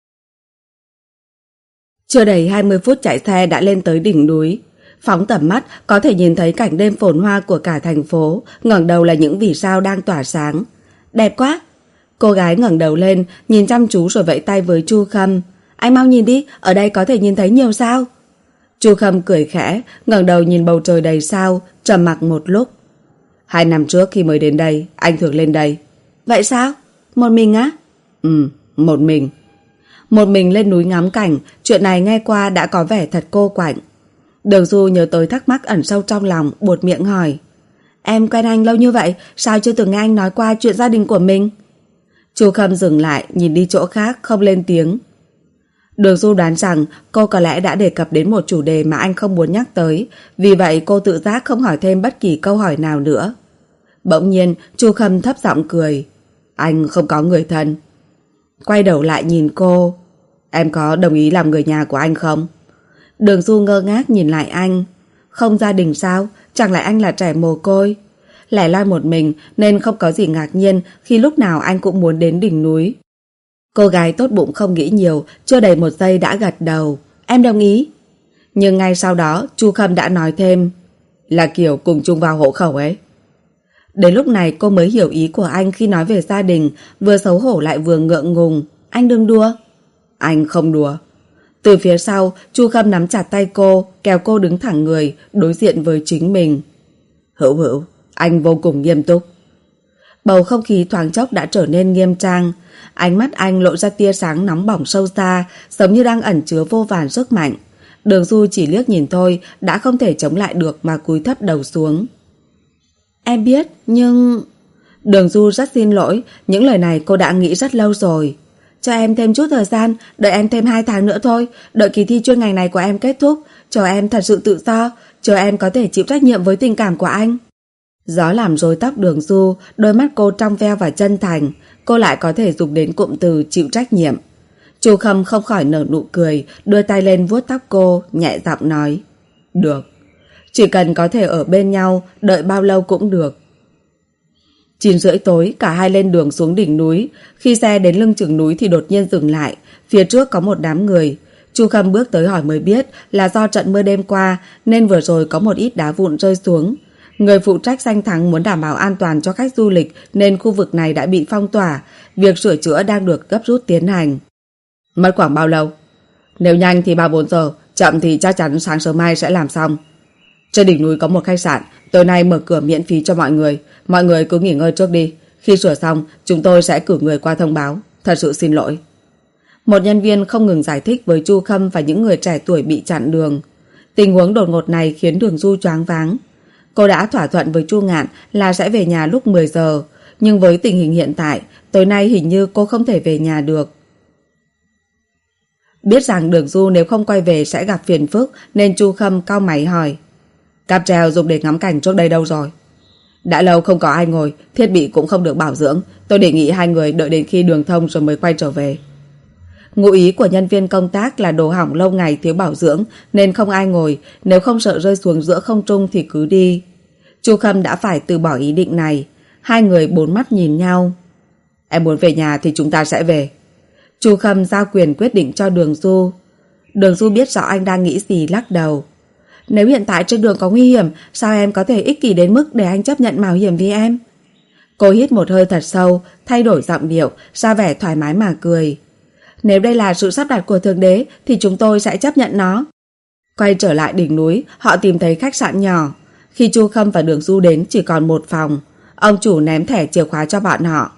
Chưa đầy hai mươi phút chạy xe đã lên tới đỉnh núi. Phóng tầm mắt có thể nhìn thấy cảnh đêm phồn hoa của cả thành phố, ngẩng đầu là những vì sao đang tỏa sáng. Đẹp quá! Cô gái ngẩng đầu lên, nhìn chăm chú rồi vẫy tay với Chu Khâm. Anh mau nhìn đi, ở đây có thể nhìn thấy nhiều sao. Chu Khâm cười khẽ, ngẩng đầu nhìn bầu trời đầy sao, trầm mặc một lúc. Hai năm trước khi mới đến đây, anh thường lên đây. Vậy sao? Một mình á? Ừ, một mình. Một mình lên núi ngắm cảnh, chuyện này nghe qua đã có vẻ thật cô quạnh. Đường Du nhớ tới thắc mắc ẩn sâu trong lòng, buột miệng hỏi: em quen anh lâu như vậy, sao chưa từng nghe anh nói qua chuyện gia đình của mình? Chu Khâm dừng lại, nhìn đi chỗ khác, không lên tiếng. Đường Du đoán rằng cô có lẽ đã đề cập đến một chủ đề mà anh không muốn nhắc tới, vì vậy cô tự giác không hỏi thêm bất kỳ câu hỏi nào nữa. Bỗng nhiên, Chu Khâm thấp giọng cười: anh không có người thân. Quay đầu lại nhìn cô: em có đồng ý làm người nhà của anh không? Đường Du ngơ ngác nhìn lại anh. Không gia đình sao? Chẳng lẽ anh là trẻ mồ côi? Lẻ loi một mình nên không có gì ngạc nhiên khi lúc nào anh cũng muốn đến đỉnh núi. Cô gái tốt bụng không nghĩ nhiều, chưa đầy một giây đã gật đầu: em đồng ý. Nhưng ngay sau đó Chu Khâm đã nói thêm: là kiểu cùng chung vào hộ khẩu ấy. Đến lúc này cô mới hiểu ý của anh khi nói về gia đình, vừa xấu hổ lại vừa ngượng ngùng. Anh đừng đùa. Anh không đùa. Từ phía sau, Chu Khâm nắm chặt tay cô, kéo cô đứng thẳng người, đối diện với chính mình. Hữu Hữu, anh vô cùng nghiêm túc. Bầu không khí thoáng chốc đã trở nên nghiêm trang. Ánh mắt anh lộ ra tia sáng nóng bỏng sâu xa, giống như đang ẩn chứa vô vàn sức mạnh. Đường Du chỉ liếc nhìn thôi đã không thể chống lại được mà cúi thấp đầu xuống. Em biết, nhưng... Đường Du rất xin lỗi, những lời này cô đã nghĩ rất lâu rồi. Cho em thêm chút thời gian, đợi em thêm hai tháng nữa thôi, đợi kỳ thi chuyên ngành này của em kết thúc, cho em thật sự tự do, cho em có thể chịu trách nhiệm với tình cảm của anh. Gió làm rối tóc Đường Du, đôi mắt cô trong veo và chân thành, cô lại có thể dùng đến cụm từ chịu trách nhiệm. Chu Khâm không khỏi nở nụ cười, đưa tay lên vuốt tóc cô, nhẹ giọng nói: được, chỉ cần có thể ở bên nhau, đợi bao lâu cũng được. Chín rưỡi tối, cả hai lên đường xuống đỉnh núi. Khi xe đến lưng chừng núi thì đột nhiên dừng lại. Phía trước có một đám người. Chu Khâm bước tới hỏi mới biết là do trận mưa đêm qua nên vừa rồi có một ít đá vụn rơi xuống. Người phụ trách danh thắng muốn đảm bảo an toàn cho khách du lịch nên khu vực này đã bị phong tỏa. Việc sửa chữa đang được gấp rút tiến hành. Mất khoảng bao lâu? Nếu nhanh thì ba bốn giờ, chậm thì chắc chắn sáng sớm mai sẽ làm xong. Trên đỉnh núi có một khách sạn, tối nay mở cửa miễn phí cho mọi người. Mọi người cứ nghỉ ngơi trước đi. Khi sửa xong, chúng tôi sẽ cử người qua thông báo. Thật sự xin lỗi. Một nhân viên không ngừng giải thích với Chu Khâm và những người trẻ tuổi bị chặn đường. Tình huống đột ngột này khiến Đường Du choáng váng. Cô đã thỏa thuận với Chu Ngạn là sẽ về nhà lúc mười giờ, nhưng với tình hình hiện tại, tối nay hình như cô không thể về nhà được. Biết rằng Đường Du nếu không quay về sẽ gặp phiền phức nên Chu Khâm cau mày hỏi: cáp treo dùng để ngắm cảnh trước đây đâu rồi? Đã lâu không có ai ngồi, thiết bị cũng không được bảo dưỡng. Tôi đề nghị hai người đợi đến khi đường thông rồi mới quay trở về. Ngụ ý của nhân viên công tác là đồ hỏng lâu ngày thiếu bảo dưỡng nên không ai ngồi, nếu không sợ rơi xuống giữa không trung thì cứ đi. Chu Khâm đã phải từ bỏ ý định này. Hai người bốn mắt nhìn nhau. Em muốn về nhà thì chúng ta sẽ về. Chu Khâm giao quyền quyết định cho Đường Du. Đường Du biết rõ anh đang nghĩ gì, lắc đầu. Nếu hiện tại trên đường có nguy hiểm, sao em có thể ích kỷ đến mức để anh chấp nhận mạo hiểm vì em? Cô hít một hơi thật sâu, thay đổi giọng điệu, ra vẻ thoải mái mà cười. Nếu đây là sự sắp đặt của Thượng Đế thì chúng tôi sẽ chấp nhận nó. Quay trở lại đỉnh núi, họ tìm thấy khách sạn nhỏ. Khi Chu Khâm và Đường Du đến chỉ còn một phòng. Ông chủ ném thẻ chìa khóa cho bọn họ.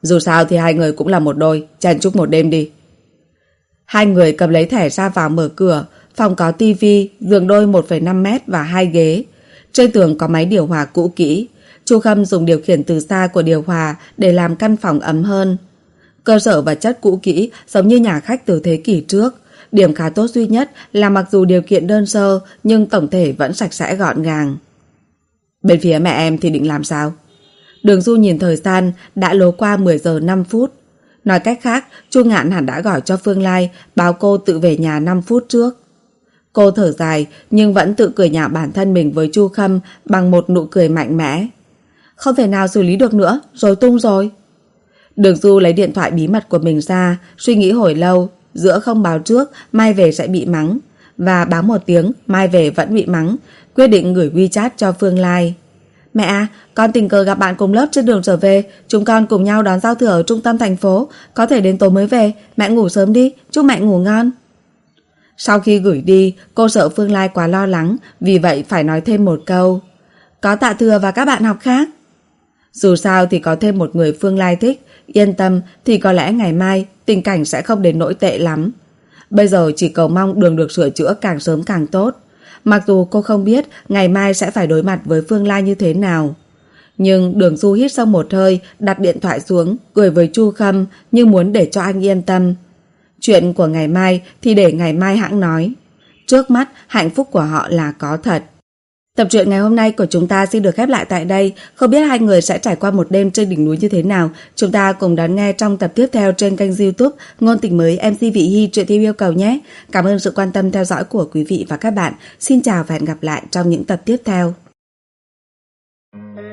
Dù sao thì hai người cũng là một đôi, chen chúc một đêm đi. Hai người cầm lấy thẻ ra vào mở cửa. Phòng có tivi, giường đôi một phẩy năm mét và hai ghế. Trên tường có máy điều hòa cũ kỹ. Chu Khâm dùng điều khiển từ xa của điều hòa để làm căn phòng ấm hơn. Cơ sở vật chất cũ kỹ giống như nhà khách từ thế kỷ trước. Điểm khá tốt duy nhất là mặc dù điều kiện đơn sơ nhưng tổng thể vẫn sạch sẽ gọn gàng. Bên phía mẹ em thì định làm sao? Đường Du nhìn thời gian đã lố qua mười giờ năm phút. Nói cách khác, Chu Ngạn hẳn đã gọi cho Phương Lai báo cô tự về nhà năm phút trước. Cô thở dài nhưng vẫn tự cười nhạo bản thân mình với Chu Khâm bằng một nụ cười mạnh mẽ. Không thể nào xử lý được nữa, rồi tung rồi. Đường Du lấy điện thoại bí mật của mình ra, suy nghĩ hồi lâu, giữa không báo trước mai về sẽ bị mắng và báo một tiếng mai về vẫn bị mắng, quyết định gửi WeChat cho Phương Lai. Mẹ à, con tình cờ gặp bạn cùng lớp trên đường trở về, chúng con cùng nhau đón giao thừa ở trung tâm thành phố, có thể đến tối mới về, mẹ ngủ sớm đi, chúc mẹ ngủ ngon. Sau khi gửi đi, cô sợ Phương Lai quá lo lắng, vì vậy phải nói thêm một câu. Có Tạ Thừa và các bạn học khác. Dù sao thì có thêm một người Phương Lai thích, yên tâm thì có lẽ ngày mai tình cảnh sẽ không đến nỗi tệ lắm. Bây giờ chỉ cầu mong đường được sửa chữa càng sớm càng tốt. Mặc dù cô không biết ngày mai sẽ phải đối mặt với Phương Lai như thế nào. Nhưng Đường Du hít sâu một hơi, đặt điện thoại xuống, cười với Chu Khâm như muốn để cho anh yên tâm. Chuyện của ngày mai thì để ngày mai hãng nói. Trước mắt hạnh phúc của họ là có thật. Tập truyện ngày hôm nay của chúng ta xin được khép lại tại đây. Không biết hai người sẽ trải qua một đêm trên đỉnh núi như thế nào. Chúng ta cùng đón nghe trong tập tiếp theo trên kênh YouTube Ngôn Tình Mới em xê Vị Hy truyện theo yêu cầu nhé. Cảm ơn sự quan tâm theo dõi của quý vị và các bạn. Xin chào và hẹn gặp lại trong những tập tiếp theo.